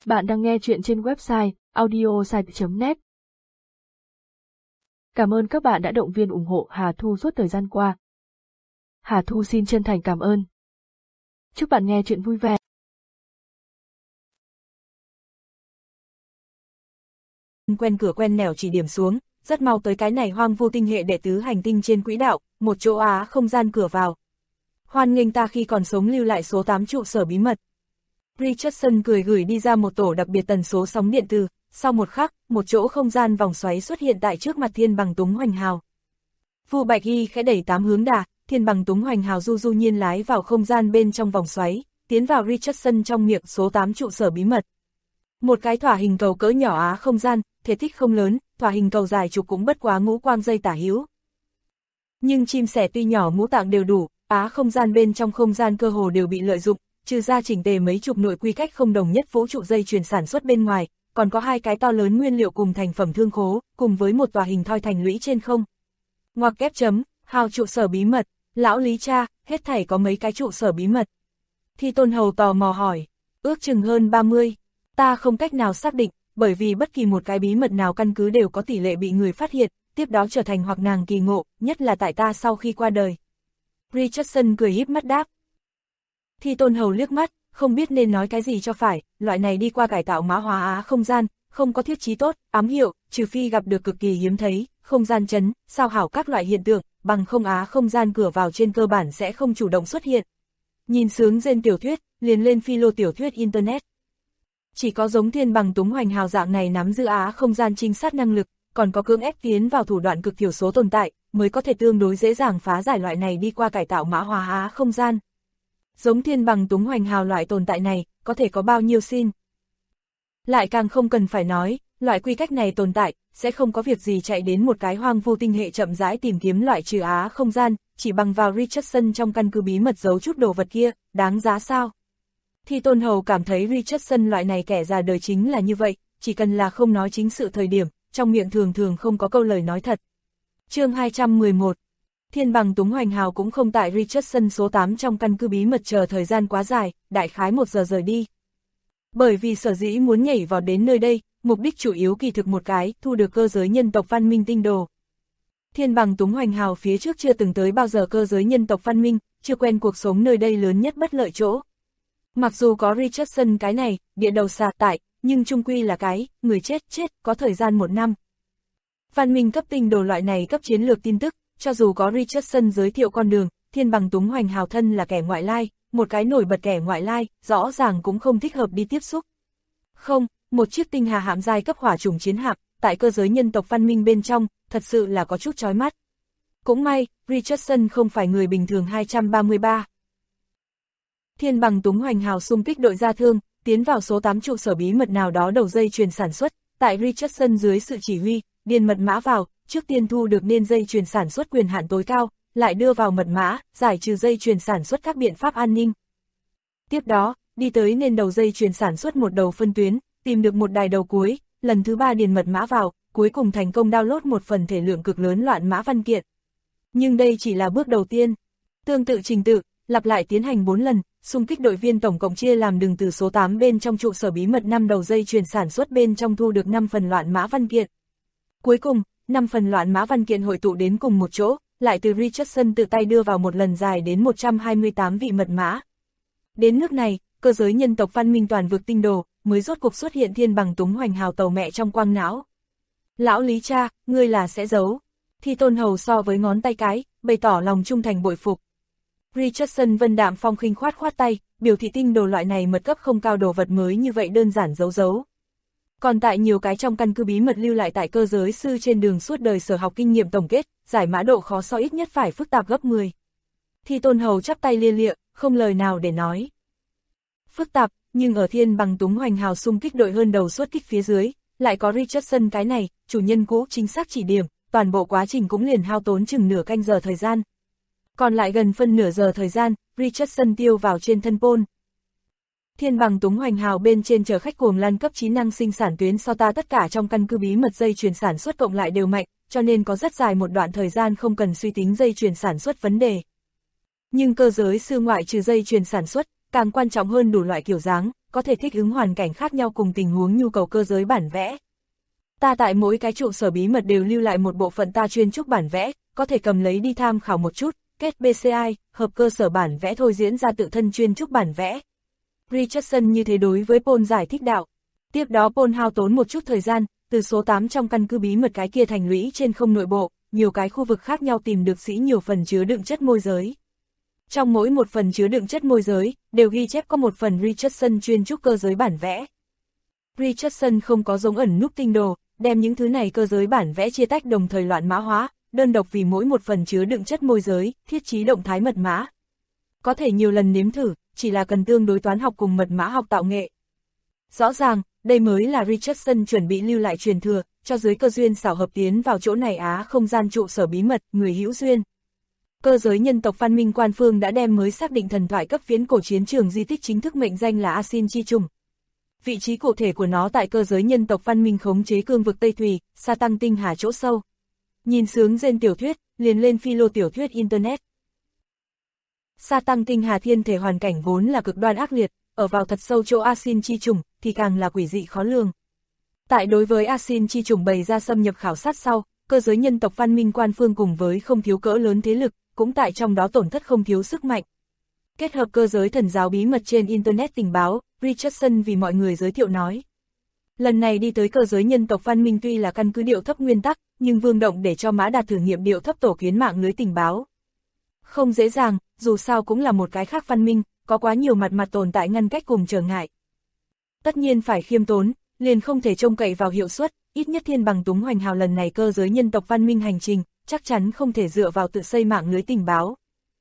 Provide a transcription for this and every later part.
Bạn đang nghe chuyện trên website audiosite.net. Cảm ơn các bạn đã động viên ủng hộ Hà Thu suốt thời gian qua. Hà Thu xin chân thành cảm ơn. Chúc bạn nghe chuyện vui vẻ. Quen cửa quen nẻo chỉ điểm xuống, rất mau tới cái này hoang vu tinh hệ đệ tứ hành tinh trên quỹ đạo, một chỗ á không gian cửa vào. Hoan nghênh ta khi còn sống lưu lại số 8 trụ sở bí mật. Richardson cười gửi đi ra một tổ đặc biệt tần số sóng điện từ, sau một khắc, một chỗ không gian vòng xoáy xuất hiện tại trước mặt Thiên Bằng Túng Hoành Hào. Vu Bạch Y khẽ đẩy 8 hướng đà, Thiên Bằng Túng Hoành Hào du nhiên lái vào không gian bên trong vòng xoáy, tiến vào Richardson trong miệng số 8 trụ sở bí mật. Một cái thỏa hình cầu cỡ nhỏ á không gian, thể tích không lớn, thỏa hình cầu dài trục cũng bất quá ngũ quang dây tả hữu. Nhưng chim sẻ tuy nhỏ ngũ tạng đều đủ, á không gian bên trong không gian cơ hồ đều bị lợi dụng, trừ ra chỉnh tề mấy chục nội quy cách không đồng nhất vũ trụ dây chuyền sản xuất bên ngoài, còn có hai cái to lớn nguyên liệu cùng thành phẩm thương khố, cùng với một tòa hình thoi thành lũy trên không. Ngoặc kép chấm, Hào trụ sở bí mật, lão Lý cha, hết thảy có mấy cái trụ sở bí mật. Thi Tôn Hầu tò mò hỏi, ước chừng hơn 30, ta không cách nào xác định, bởi vì bất kỳ một cái bí mật nào căn cứ đều có tỷ lệ bị người phát hiện, tiếp đó trở thành hoặc nàng kỳ ngộ, nhất là tại ta sau khi qua đời. Richardson cười híp mắt đáp. Thi Tôn Hầu liếc mắt, không biết nên nói cái gì cho phải, loại này đi qua cải tạo mã hóa á không gian, không có thiết chí tốt, ám hiệu, trừ phi gặp được cực kỳ hiếm thấy, không gian chấn, sao hảo các loại hiện tượng, bằng không á không gian cửa vào trên cơ bản sẽ không chủ động xuất hiện. Nhìn sướng trên tiểu thuyết, liền lên philo tiểu thuyết Internet. Chỉ có giống Thiên Bằng Túng Hoành Hào dạng này nắm giữ á không gian trinh sát năng lực, còn có cưỡng ép tiến vào thủ đoạn cực thiểu số tồn tại, mới có thể tương đối dễ dàng phá giải loại này đi qua cải tạo mã hóa á không gian. Giống Thiên Bằng Túng Hoành Hào loại tồn tại này, có thể có bao nhiêu xin. Lại càng không cần phải nói, loại quy cách này tồn tại, sẽ không có việc gì chạy đến một cái hoang vu tinh hệ chậm rãi tìm kiếm loại trừ á không gian, chỉ bằng vào Richardson trong căn cứ bí mật giấu chút đồ vật kia, đáng giá sao? Thi Tôn Hầu cảm thấy Richardson loại này kẻ già đời chính là như vậy, chỉ cần là không nói chính sự thời điểm, trong miệng thường thường không có câu lời nói thật. Chương 211. Thiên Bằng Túng Hoành Hào cũng không tại Richardson số 8 trong căn cứ bí mật chờ thời gian quá dài, đại khái 1 giờ rời đi. Bởi vì sở dĩ muốn nhảy vào đến nơi đây, mục đích chủ yếu kỳ thực một cái, thu được cơ giới nhân tộc văn minh tinh đồ. Thiên Bằng Túng Hoành Hào phía trước chưa từng tới bao giờ cơ giới nhân tộc văn minh, chưa quen cuộc sống nơi đây lớn nhất bất lợi chỗ. Mặc dù có Richardson cái này, địa đầu xà tại, nhưng chung quy là cái, người chết, có thời gian 1 năm. Văn minh cấp tinh đồ loại này cấp chiến lược tin tức, cho dù có Richardson giới thiệu con đường, Thiên Bằng Túng Hoành Hào thân là kẻ ngoại lai, một cái nổi bật kẻ ngoại lai, rõ ràng cũng không thích hợp đi tiếp xúc. Không, một chiếc tinh hà hạm giai cấp hỏa chủng chiến hạm, tại cơ giới nhân tộc văn minh bên trong, thật sự là có chút chói mắt. Cũng may, Richardson không phải người bình thường 233. Thiên Bằng Túng Hoành Hào xung kích đội gia thương, tiến vào số 8 trụ sở bí mật nào đó đầu dây chuyền sản xuất, tại Richardson dưới sự chỉ huy, điền mật mã vào, trước tiên thu được nên dây chuyền sản xuất quyền hạn tối cao, lại đưa vào mật mã, giải trừ dây chuyền sản xuất các biện pháp an ninh. Tiếp đó, đi tới nên đầu dây chuyền sản xuất một đầu phân tuyến, tìm được một đài đầu cuối, lần thứ 3 điền mật mã vào, cuối cùng thành công download một phần thể lượng cực lớn loạn mã văn kiện. Nhưng đây chỉ là bước đầu tiên. Tương tự trình tự, lặp lại tiến hành 4 lần, xung kích đội viên tổng cộng chia làm đường từ số 8 bên trong trụ sở bí mật 5 đầu dây chuyền sản xuất bên trong thu được 5 phần loạn mã văn kiện. Cuối cùng, 5 phần loạn mã văn kiện hội tụ đến cùng một chỗ, lại từ Richardson tự tay đưa vào một lần dài đến 128 vị mật mã. Đến nước này, cơ giới nhân tộc văn minh toàn vực tinh đồ, mới rốt cuộc xuất hiện Thiên Bằng Túng Hoành Hào tàu mẹ trong quang não. Lão Lý cha, ngươi là sẽ giấu. Thi Tôn Hầu so với ngón tay cái, bày tỏ lòng trung thành bội phục. Richardson vân đạm phong khinh khoát tay, biểu thị tinh đồ loại này mật cấp không cao đồ vật mới như vậy đơn giản giấu. Còn tại nhiều cái trong căn cứ bí mật lưu lại tại cơ giới sư trên đường suốt đời sở học kinh nghiệm tổng kết, giải mã độ khó so ít nhất phải phức tạp gấp 10. Thi Tôn Hầu chắp tay lia lịa, không lời nào để nói. Phức tạp, nhưng ở Thiên Bằng Túng Hoành Hào xung kích đội hơn đầu xuất kích phía dưới, lại có Richardson cái này, chủ nhân cũ chính xác chỉ điểm, toàn bộ quá trình cũng liền hao tốn chừng nửa canh giờ thời gian. Còn lại gần phân nửa giờ thời gian, Richardson tiêu vào trên thân Pol. Thiên Bằng Túng Hoành Hào bên trên chở khách cuồng lan cấp 9 năng sinh sản tuyến so ta tất cả trong căn cứ bí mật dây chuyền sản xuất cộng lại đều mạnh, cho nên có rất dài một đoạn thời gian không cần suy tính dây chuyền sản xuất vấn đề. Nhưng cơ giới sư ngoại trừ dây chuyền sản xuất, càng quan trọng hơn đủ loại kiểu dáng, có thể thích ứng hoàn cảnh khác nhau cùng tình huống nhu cầu cơ giới bản vẽ. Ta tại mỗi cái trụ sở bí mật đều lưu lại một bộ phận ta chuyên trúc bản vẽ, có thể cầm lấy đi tham khảo một chút, kết BCI, hợp cơ sở bản vẽ thôi diễn ra tự thân chuyên trúc bản vẽ. Richardson như thế đối với Paul giải thích đạo. Tiếp đó Paul hao tốn một chút thời gian, từ số 8 trong căn cứ bí mật cái kia thành lũy trên không nội bộ, nhiều cái khu vực khác nhau tìm được nhiều phần chứa đựng chất môi giới. Trong mỗi một phần chứa đựng chất môi giới, đều ghi chép có một phần Richardson chuyên trúc cơ giới bản vẽ. Richardson không có dấu ẩn núp tinh đồ, đem những thứ này cơ giới bản vẽ chia tách đồng thời loạn mã hóa, đơn độc vì mỗi một phần chứa đựng chất môi giới, thiết trí động thái mật mã. Có thể nhiều lần nếm thử, chỉ là cần tương đối toán học cùng mật mã học tạo nghệ. Rõ ràng, đây mới là Richardson chuẩn bị lưu lại truyền thừa, cho dưới cơ duyên xảo hợp tiến vào chỗ này không gian trụ sở bí mật, người hữu duyên. Cơ giới nhân tộc văn minh quan phương đã đem mới xác định thần thoại cấp viễn cổ chiến trường di tích chính thức mệnh danh là Asin Chi Trùng. Vị trí cụ thể của nó tại cơ giới nhân tộc văn minh khống chế cương vực Tây Thùy, sa tăng tinh hà chỗ sâu. Nhìn sướng gen tiểu thuyết, liền lên philo tiểu thuyết Internet. Sa tăng tinh hà thiên thể hoàn cảnh vốn là cực đoan ác liệt, ở vào thật sâu chỗ Asin Chi Trùng thì càng là quỷ dị khó lường. Tại đối với Asin Chi Trùng bày ra xâm nhập khảo sát sau, cơ giới nhân tộc văn minh quan phương cùng với không thiếu cỡ lớn thế lực, cũng tại trong đó tổn thất không thiếu sức mạnh. Kết hợp cơ giới thần giáo bí mật trên Internet tình báo, Richardson vì mọi người giới thiệu nói. Lần này đi tới cơ giới nhân tộc văn minh tuy là căn cứ điệu thấp nguyên tắc, nhưng Vương Động để cho Mã Đạt thử nghiệm điệu thấp tổ kiến mạng lưới tình báo. Không dễ dàng, dù sao cũng là một cái khác văn minh, có quá nhiều mặt tồn tại ngăn cách cùng trở ngại. Tất nhiên phải khiêm tốn, liền không thể trông cậy vào hiệu suất, ít nhất Thiên Bằng Túng Hoành Hào lần này cơ giới nhân tộc văn minh hành trình, chắc chắn không thể dựa vào tự xây mạng lưới tình báo.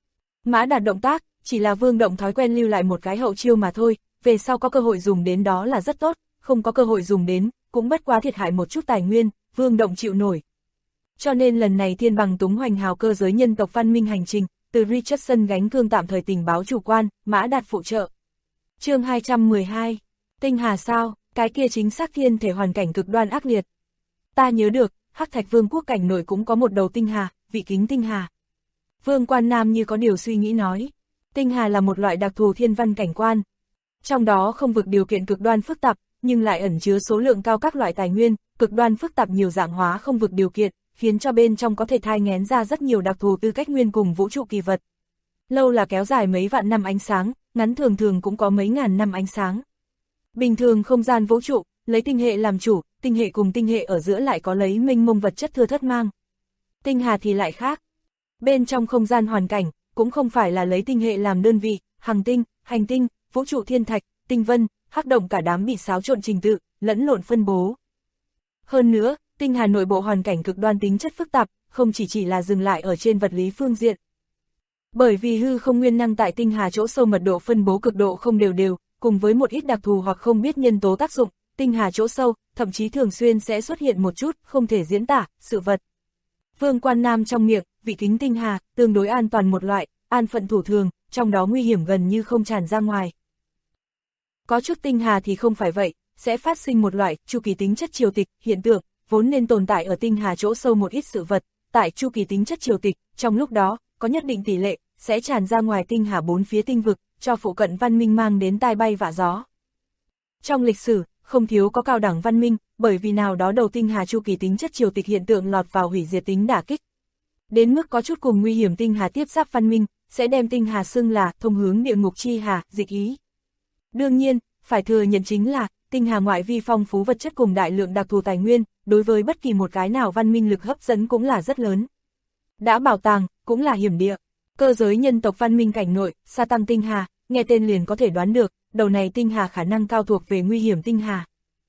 Mã Đạt động tác, chỉ là Vương Động thói quen lưu lại một cái hậu chiêu mà thôi, về sau có cơ hội dùng đến đó là rất tốt, không có cơ hội dùng đến, cũng bất quá thiệt hại một chút tài nguyên, Vương Động chịu nổi. Cho nên lần này Thiên Bằng Túng Hoành Hào cơ giới nhân tộc văn minh hành trình, từ Richardson gánh cương tạm thời tình báo chủ quan, Mã Đạt phụ trợ. Chương 212, Tinh Hà sao, cái kia chính xác thiên thể hoàn cảnh cực đoan ác liệt. Ta nhớ được, Hắc Thạch Vương quốc cảnh nội cũng có một đầu tinh hà, Vị Kính tinh hà. Vương Quan Nam như có điều suy nghĩ nói, tinh hà là một loại đặc thù thiên văn cảnh quan. Trong đó không vực điều kiện cực đoan phức tạp, nhưng lại ẩn chứa số lượng cao các loại tài nguyên, cực đoan phức tạp nhiều dạng hóa không vực điều kiện, khiến cho bên trong có thể thai nghén ra rất nhiều đặc thù tư cách nguyên cùng vũ trụ kỳ vật. Lâu là kéo dài mấy vạn năm ánh sáng, ngắn thường thường cũng có mấy ngàn năm ánh sáng. Bình thường không gian vũ trụ, lấy tinh hệ làm chủ, tinh hệ cùng tinh hệ ở giữa lại có lấy mênh mông vật chất thưa thớt mang. Tinh hà thì lại khác. Bên trong không gian hoàn cảnh, cũng không phải là lấy tinh hệ làm đơn vị, hành tinh, hành tinh, vũ trụ thiên thạch, tinh vân, hắc động cả đám bị xáo trộn trình tự, lẫn lộn phân bố. Hơn nữa, tinh hà nội bộ hoàn cảnh cực đoan tính chất phức tạp, không chỉ là dừng lại ở trên vật lý phương diện. Bởi vì hư không nguyên năng tại tinh hà chỗ sâu mật độ phân bố cực độ không đều, cùng với một ít đặc thù hoặc không biết nhân tố tác dụng, tinh hà chỗ sâu, thậm chí thường xuyên sẽ xuất hiện một chút, không thể diễn tả, sự vật. Vương Quan Nam trong miệng, Vị Kính tinh hà, tương đối an toàn một loại, an phận thủ thường, trong đó nguy hiểm gần như không tràn ra ngoài. Có chút tinh hà thì không phải vậy, sẽ phát sinh một loại chu kỳ tính chất triều tịch, hiện tượng, vốn nên tồn tại ở tinh hà chỗ sâu một ít sự vật, tại chu kỳ tính chất triều tịch, trong lúc đó, có nhất định tỷ lệ, sẽ tràn ra ngoài tinh hà bốn phía tinh vực, cho phụ cận văn minh mang đến tai bay vạ gió. Trong lịch sử, không thiếu có cao đẳng văn minh, bởi vì nào đó đầu tinh hà chu kỳ tính chất triều tịch hiện tượng lọt vào hủy diệt tính đả kích. Đến mức có chút cùng nguy hiểm tinh hà tiếp giáp văn minh, sẽ đem tinh hà xưng là thông hướng địa ngục chi hà, dịch ý. Đương nhiên, phải thừa nhận chính là, tinh hà ngoại vi phong phú vật chất cùng đại lượng đặc thù tài nguyên, đối với bất kỳ một cái nào văn minh lực hấp dẫn cũng là rất lớn. Đã bảo tàng, cũng là hiểm địa. Cơ giới nhân tộc văn minh cảnh nội, sa tăng tinh hà, nghe tên liền có thể đoán được, đầu này tinh hà khả năng cao thuộc về nguy hiểm tinh hà.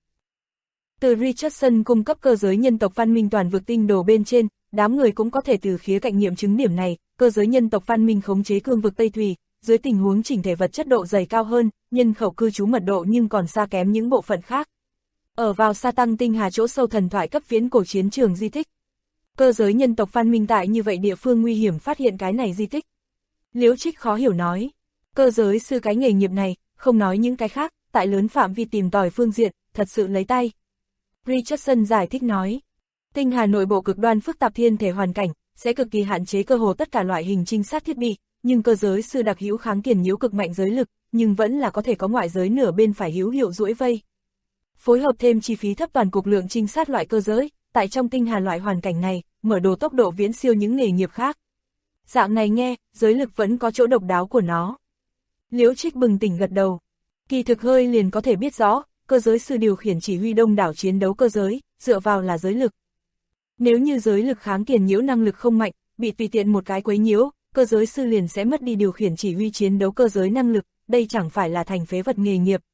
Từ Richardson cung cấp cơ giới nhân tộc văn minh toàn vực tinh đồ bên trên, đám người cũng có thể từ khía cạnh nghiệm chứng điểm này, cơ giới nhân tộc văn minh khống chế cương vực Tây Thùy, dưới tình huống chỉnh thể vật chất độ dày cao hơn, nhân khẩu cư trú mật độ nhưng còn xa kém những bộ phận khác. Ở vào sa tăng tinh hà chỗ sâu thần thoại cấp viễn cổ chiến trường di tích. Cơ giới nhân tộc văn minh tại như vậy địa phương nguy hiểm phát hiện cái này di tích. Liễu Trích khó hiểu nói, cơ giới sư cái nghề nghiệp này, không nói những cái khác, tại lớn phạm vi tìm tòi phương diện, thật sự lấy tay. Richardson giải thích nói, tinh hà nội bộ cực đoan phức tạp thiên thể hoàn cảnh, sẽ cực kỳ hạn chế cơ hồ tất cả loại hình trinh sát thiết bị, nhưng cơ giới sư đặc hữu kháng kiền nhiễu cực mạnh giới lực, nhưng vẫn là có thể có ngoại giới nửa bên phải hữu hiệu duỗi vây. Phối hợp thêm chi phí thấp toàn cục lượng trinh sát loại cơ giới, tại trong tinh hà loại hoàn cảnh này, mở đồ tốc độ viễn siêu những nghề nghiệp khác. Dạng này nghe, giới lực vẫn có chỗ độc đáo của nó. Liễu Trích bừng tỉnh gật đầu. Kỳ thực hơi liền có thể biết rõ, cơ giới sư điều khiển chỉ huy đông đảo chiến đấu cơ giới, dựa vào là giới lực. Nếu như giới lực kháng kiền nhiễu năng lực không mạnh, bị tùy tiện một cái quấy nhiễu, cơ giới sư liền sẽ mất đi điều khiển chỉ huy chiến đấu cơ giới năng lực, đây chẳng phải là thành phế vật nghề nghiệp.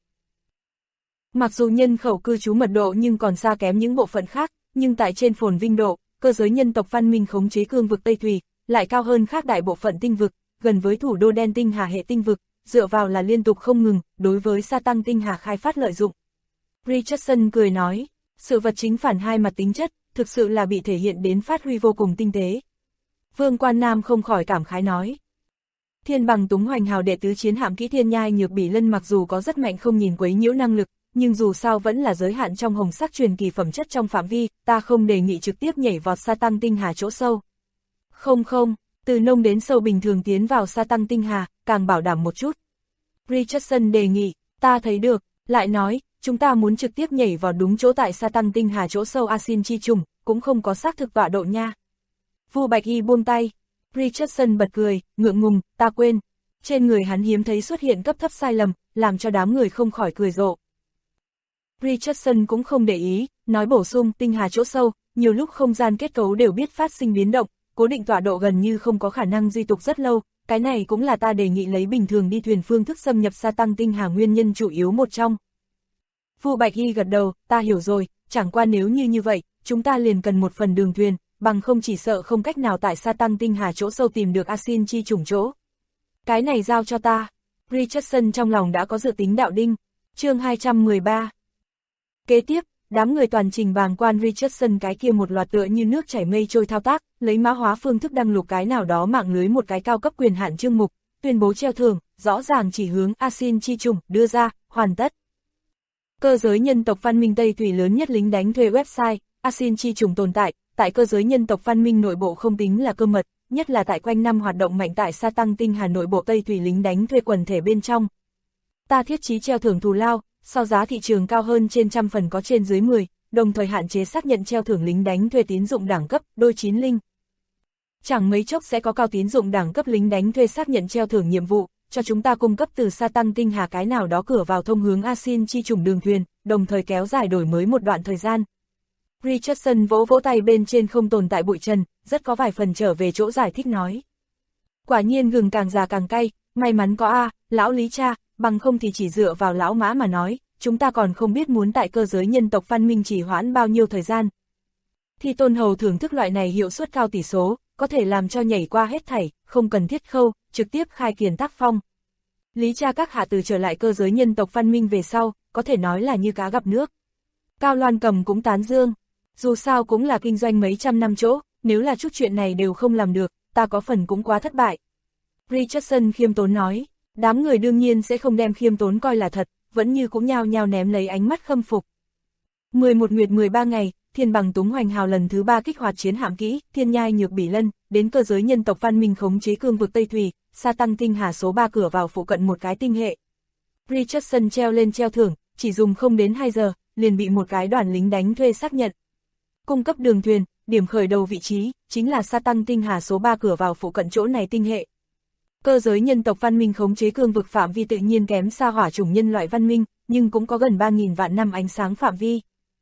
Mặc dù nhân khẩu cư trú mật độ nhưng còn xa kém những bộ phận khác, nhưng tại trên phồn vinh độ, cơ giới nhân tộc văn minh khống chế cương vực Tây Thùy, lại cao hơn khác đại bộ phận tinh vực, gần với thủ đô đen tinh hà hệ tinh vực, dựa vào là liên tục không ngừng, đối với sa tăng tinh hà khai phát lợi dụng. Richardson cười nói, sự vật chính phản hai mặt tính chất, thực sự là bị thể hiện đến phát huy vô cùng tinh tế. Vương Quan Nam không khỏi cảm khái nói. Thiên Bằng Túng Hoành Hào đệ tứ chiến hạm kỹ Thiên Nhai Nhược Bỉ Lân mặc dù có rất mạnh không nhìn quấy nhiễu năng lực, nhưng dù sao vẫn là giới hạn trong hồng sắc truyền kỳ phẩm chất trong phạm vi, ta không đề nghị trực tiếp nhảy vọt sa tăng tinh hà chỗ sâu. Không, từ nông đến sâu bình thường tiến vào sa tăng tinh hà, càng bảo đảm một chút. Richardson đề nghị, ta thấy được, lại nói, chúng ta muốn trực tiếp nhảy vào đúng chỗ tại sa tăng tinh hà chỗ sâu Asin chi trùng, cũng không có xác thực tọa độ nha. Vu Bạch Y buông tay. Richardson bật cười, ngượng ngùng, ta quên. Trên người hắn hiếm thấy xuất hiện cấp thấp sai lầm, làm cho đám người không khỏi cười rộ. Richardson cũng không để ý, nói bổ sung tinh hà chỗ sâu, nhiều lúc không gian kết cấu đều biết phát sinh biến động, cố định tọa độ gần như không có khả năng duy tục rất lâu, cái này cũng là ta đề nghị lấy bình thường đi thuyền phương thức xâm nhập sa tăng tinh hà nguyên nhân chủ yếu một trong. Vu Bạch Y gật đầu, ta hiểu rồi, chẳng qua nếu như vậy, chúng ta liền cần một phần đường thuyền, bằng không chỉ sợ không cách nào tại sa tăng tinh hà chỗ sâu tìm được Asin chi trùng chỗ. Cái này giao cho ta. Richardson trong lòng đã có dự tính đạo đinh. Chương 213. Kế tiếp, đám người toàn trình bàng quan Richardson cái kia một loạt tựa như nước chảy mây trôi thao tác, lấy mã hóa phương thức đăng lục cái nào đó mạng lưới một cái cao cấp quyền hạn chương mục, tuyên bố treo thưởng, rõ ràng chỉ hướng Asin chi trùng, đưa ra, hoàn tất. Cơ giới nhân tộc văn minh Tây Thủy lớn nhất lính đánh thuê website, Asin chi trùng tồn tại, tại cơ giới nhân tộc văn minh nội bộ không tính là cơ mật, nhất là tại quanh năm hoạt động mạnh tại sa tăng tinh hà nội bộ Tây Thủy lính đánh thuê quần thể bên trong. Ta thiết chí treo thưởng thù lao, so giá thị trường cao hơn trên trăm phần có trên dưới 10, đồng thời hạn chế xác nhận treo thưởng lính đánh thuê tín dụng đẳng cấp, đôi 9 linh. Chẳng mấy chốc sẽ có cao tín dụng đẳng cấp lính đánh thuê xác nhận treo thưởng nhiệm vụ, cho chúng ta cung cấp từ sa tăng tinh hà cái nào đó cửa vào thông hướng Asin chi trùng đường thuyền, đồng thời kéo dài đổi mới một đoạn thời gian. Richardson vỗ vỗ tay bên trên không tồn tại bụi trần, rất có vài phần trở về chỗ giải thích nói. Quả nhiên gừng càng già càng cay, may mắn có lão Lý cha, bằng không thì chỉ dựa vào lão Mã mà nói, chúng ta còn không biết muốn tại cơ giới nhân tộc văn minh trì hoãn bao nhiêu thời gian. Thì Tôn Hầu thưởng thức loại này hiệu suất cao tỷ số, có thể làm cho nhảy qua hết thảy, không cần thiết khâu, trực tiếp khai kiền tác phong. Lý cha các hạ từ trở lại cơ giới nhân tộc văn minh về sau, có thể nói là như cá gặp nước. Cao Loan Cầm cũng tán dương, dù sao cũng là kinh doanh mấy trăm năm chỗ, nếu là chút chuyện này đều không làm được, ta có phần cũng quá thất bại. Richardson khiêm tốn nói, đám người đương nhiên sẽ không đem khiêm tốn coi là thật, vẫn như cũng nhao nhao ném lấy ánh mắt khâm phục. 11 nguyệt 13 ngày, Thiên Bằng Túng Hoành Hào lần thứ 3 kích hoạt chiến hạm kỹ, Thiên Nhai Nhược Bỉ Lân, đến cơ giới nhân tộc văn minh khống chế cương vực Tây Thùy, sa tăng tinh hà số 3 cửa vào phụ cận một cái tinh hệ. Richardson treo lên treo thưởng, chỉ dùng không đến 2 giờ, liền bị một cái đoàn lính đánh thuê xác nhận. Cung cấp đường thuyền, điểm khởi đầu vị trí, chính là sa tăng tinh hà số 3 cửa vào phụ cận chỗ này tinh hệ. Cơ giới nhân tộc văn minh khống chế cương vực phạm vi tự nhiên kém xa hỏa chủng nhân loại văn minh, nhưng cũng có gần 3.000 vạn năm ánh sáng phạm vi.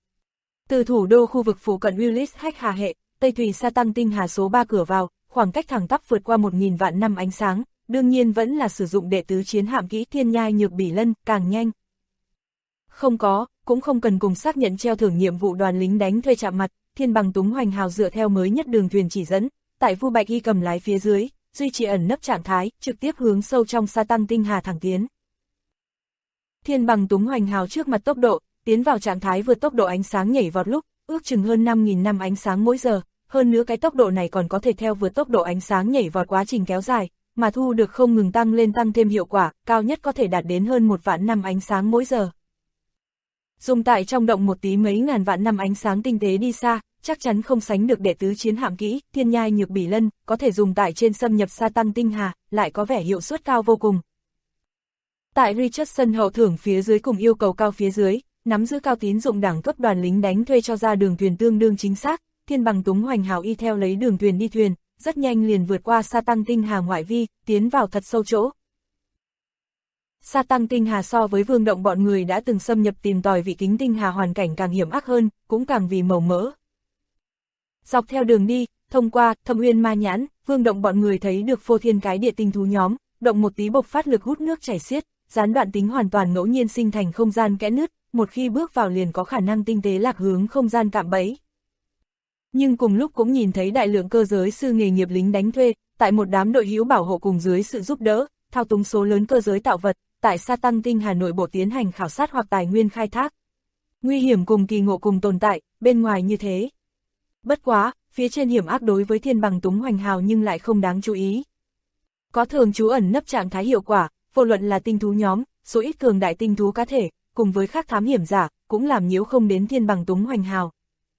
Từ thủ đô khu vực phụ cận Willis Hách Hà hệ, Tây Thủy sa tăng tinh hà số 3 cửa vào, khoảng cách thẳng tắp vượt qua 1.000 vạn năm ánh sáng, đương nhiên vẫn là sử dụng đệ tứ chiến hạm kỹ Thiên Nhai Nhược Bỉ Lân, càng nhanh. Không có, cũng không cần cùng xác nhận treo thưởng nhiệm vụ đoàn lính đánh thuê chạm mặt, Thiên Bằng Túng Hoành Hào dựa theo mới nhất đường thuyền chỉ dẫn, tại Vu Bạch Y cầm lái phía dưới, duy trì ẩn nấp trạng thái, trực tiếp hướng sâu trong sa tăng tinh hà thẳng tiến. Thiên Bằng Túng Hoành Hào trước mặt tốc độ, tiến vào trạng thái vượt tốc độ ánh sáng nhảy vọt lúc, ước chừng hơn 5.000 năm ánh sáng mỗi giờ, hơn nữa cái tốc độ này còn có thể theo vượt tốc độ ánh sáng nhảy vọt quá trình kéo dài, mà thu được không ngừng tăng lên tăng thêm hiệu quả, cao nhất có thể đạt đến hơn 1 vạn năm ánh sáng mỗi giờ. Dùng tại trong động một tí mấy ngàn vạn năm ánh sáng tinh tế đi xa, chắc chắn không sánh được đệ tứ chiến hạm kỹ, Thiên Nhai Nhược Bỉ Lân, có thể dùng tại trên xâm nhập sa tăng tinh hà, lại có vẻ hiệu suất cao vô cùng. Tại Richardson hậu thưởng phía dưới cùng yêu cầu cao phía dưới, nắm giữ cao tín dụng đẳng cấp đoàn lính đánh thuê cho ra đường thuyền tương đương chính xác, Thiên Bằng Túng Hoành Hào y theo lấy đường thuyền đi thuyền, rất nhanh liền vượt qua sa tăng tinh hà ngoại vi, tiến vào thật sâu chỗ. Sa tăng tinh hà so với Vương Động bọn người đã từng xâm nhập tìm tòi vị kính tinh hà hoàn cảnh càng hiểm ác hơn, cũng càng vì màu mỡ. Dọc theo đường đi, thông qua Thâm Uyên Ma Nhãn, Vương Động bọn người thấy được phô thiên cái địa tinh thú nhóm, động một tí bộc phát lực hút nước chảy xiết, gián đoạn tính hoàn toàn ngẫu nhiên sinh thành không gian kẽ nứt, một khi bước vào liền có khả năng tinh tế lạc hướng không gian cạm bẫy. Nhưng cùng lúc cũng nhìn thấy đại lượng cơ giới sư nghề nghiệp lính đánh thuê, tại một đám đội hữu bảo hộ cùng dưới sự giúp đỡ, thao túng số lớn cơ giới tạo vật, tại sa tăng tinh hà nội bộ tiến hành khảo sát hoặc tài nguyên khai thác. Nguy hiểm cùng kỳ ngộ cùng tồn tại, bên ngoài như thế. Bất quá, phía trên hiểm ác đối với Thiên Bằng Túng Hoành Hào nhưng lại không đáng chú ý. Có thường trú ẩn nấp trạng thái hiệu quả, vô luận là tinh thú nhóm, số ít cường đại tinh thú cá thể, cùng với khác thám hiểm giả, cũng làm nhiễu không đến Thiên Bằng Túng Hoành Hào.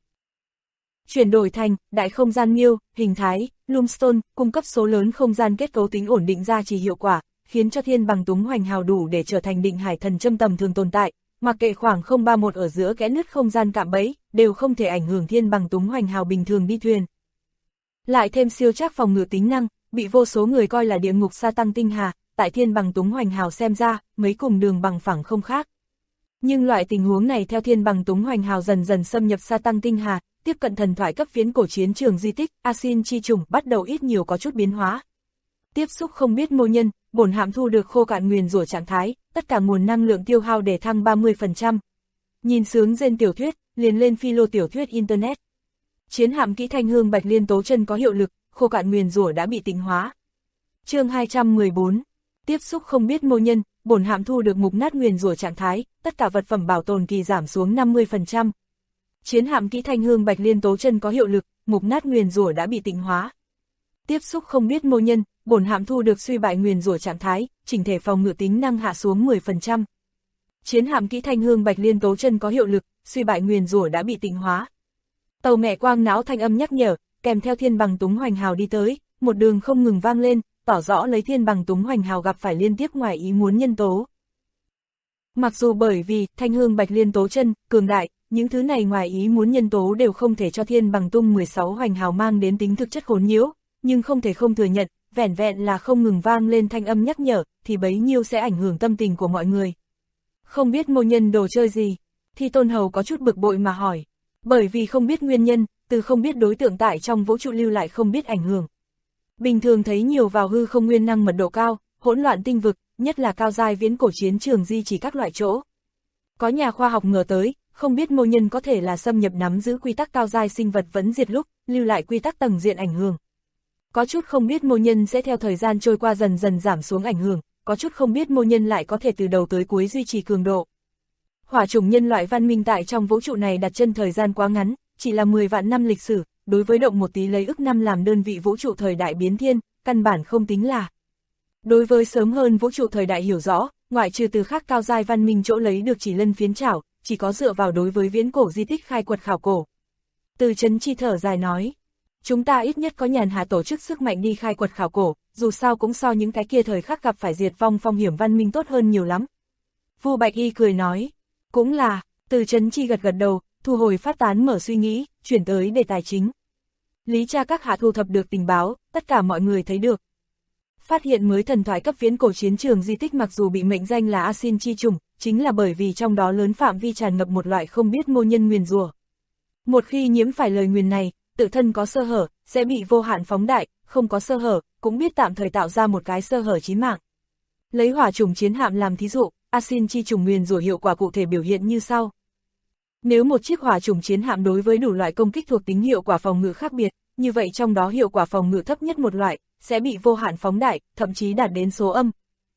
Chuyển đổi thành đại không gian miêu, hình thái, Loomstone, cung cấp số lớn không gian kết cấu tính ổn định gia trì hiệu quả, khiến cho Thiên Bằng Túng Hoành Hào đủ để trở thành định hải thần châm tầm thường tồn tại, mặc kệ khoảng 031 ở giữa kẽ nứt không gian cạm bẫy, đều không thể ảnh hưởng Thiên Bằng Túng Hoành Hào bình thường đi thuyền. Lại thêm siêu trác phòng ngự tính năng, bị vô số người coi là địa ngục sa tăng tinh hà, tại Thiên Bằng Túng Hoành Hào xem ra, mấy cùng đường bằng phẳng không khác. Nhưng loại tình huống này theo Thiên Bằng Túng Hoành Hào dần dần xâm nhập sa tăng tinh hà, tiếp cận thần thoại cấp viễn cổ chiến trường di tích, Asin chi trùng bắt đầu ít nhiều có chút biến hóa. Tiếp xúc không biết mô nhân, bổn hạm thu được khô cạn nguyền rủa trạng thái, tất cả nguồn năng lượng tiêu hao để thăng 30%. Nhìn sướng trên tiểu thuyết, liền lên philo tiểu thuyết Internet. Chiến hạm kỹ Thanh Hương Bạch Liên Tố Chân có hiệu lực, khô cạn nguyền rủa đã bị tịnh hóa. Chương 214. Tiếp xúc không biết mô nhân, bổn hạm thu được mục nát nguyền rủa trạng thái, tất cả vật phẩm bảo tồn kỳ giảm xuống 50%. Chiến hạm kỹ Thanh Hương Bạch Liên Tố Chân có hiệu lực, mục nát nguyền rủa đã bị tịnh hóa. Tiếp xúc không biết mô nhân, bổn hạm thu được suy bại nguyền rủa trạng thái, chỉnh thể phòng ngự tính năng hạ xuống 10%. Chiến hạm kỹ Thanh Hương Bạch Liên Tố Chân có hiệu lực, suy bại nguyền rủa đã bị tịnh hóa. Tàu mẹ quang não thanh âm nhắc nhở, kèm theo Thiên Bằng Túng Hoành Hào đi tới, một đường không ngừng vang lên, tỏ rõ lấy Thiên Bằng Túng Hoành Hào gặp phải liên tiếp ngoài ý muốn nhân tố. Mặc dù bởi vì Thanh Hương Bạch Liên Tố Chân cường đại, những thứ này ngoài ý muốn nhân tố đều không thể cho Thiên Bằng Tung 16 Hoành Hào mang đến tính thực chất khốn nhiễu, nhưng không thể không thừa nhận, vẻn vẹn là không ngừng vang lên thanh âm nhắc nhở, thì bấy nhiêu sẽ ảnh hưởng tâm tình của mọi người. Không biết mô nhân đồ chơi gì, thì Tôn Hầu có chút bực bội mà hỏi, bởi vì không biết nguyên nhân, từ không biết đối tượng tại trong vũ trụ lưu lại không biết ảnh hưởng. Bình thường thấy nhiều vào hư không nguyên năng mật độ cao, hỗn loạn tinh vực, nhất là cao giai viễn cổ chiến trường di chỉ các loại chỗ. Có nhà khoa học ngờ tới, không biết mô nhân có thể là xâm nhập nắm giữ quy tắc cao giai sinh vật vẫn diệt lúc, lưu lại quy tắc tầng diện ảnh hưởng. Có chút không biết mô nhân sẽ theo thời gian trôi qua dần dần giảm xuống ảnh hưởng, có chút không biết mô nhân lại có thể từ đầu tới cuối duy trì cường độ. Hỏa chủng nhân loại văn minh tại trong vũ trụ này đặt chân thời gian quá ngắn, chỉ là 10 vạn năm lịch sử, đối với động một tí lấy ức năm làm đơn vị vũ trụ thời đại biến thiên, căn bản không tính là. Đối với sớm hơn vũ trụ thời đại hiểu rõ, ngoại trừ từ khác cao giai văn minh chỗ lấy được chỉ lân phiến chảo, chỉ có dựa vào đối với viễn cổ di tích khai quật khảo cổ. Từ Chấn Chi thở dài nói, chúng ta ít nhất có nhàn hạ tổ chức sức mạnh đi khai quật khảo cổ, dù sao cũng so những cái kia thời khắc gặp phải diệt vong phong hiểm văn minh tốt hơn nhiều lắm. Vu Bạch Y cười nói, cũng là, Từ Chấn Chi gật gật đầu, thu hồi phát tán mở suy nghĩ, chuyển tới đề tài chính. Lý tra các hạ thu thập được tình báo, tất cả mọi người thấy được. Phát hiện mới thần thoại cấp viễn cổ chiến trường di tích mặc dù bị mệnh danh là Asin chi trùng, chính là bởi vì trong đó lớn phạm vi tràn ngập một loại không biết mô nhân nguyền rủa. Một khi nhiễm phải lời nguyền này, tự thân có sơ hở, sẽ bị vô hạn phóng đại, không có sơ hở, cũng biết tạm thời tạo ra một cái sơ hở chí mạng. Lấy hỏa trùng chiến hạm làm thí dụ, Asin chi trùng nguyền rủa hiệu quả cụ thể biểu hiện như sau. Nếu một chiếc hỏa trùng chiến hạm đối với đủ loại công kích thuộc tính hiệu quả phòng ngự khác biệt, như vậy trong đó hiệu quả phòng ngự thấp nhất một loại, sẽ bị vô hạn phóng đại, thậm chí đạt đến số âm.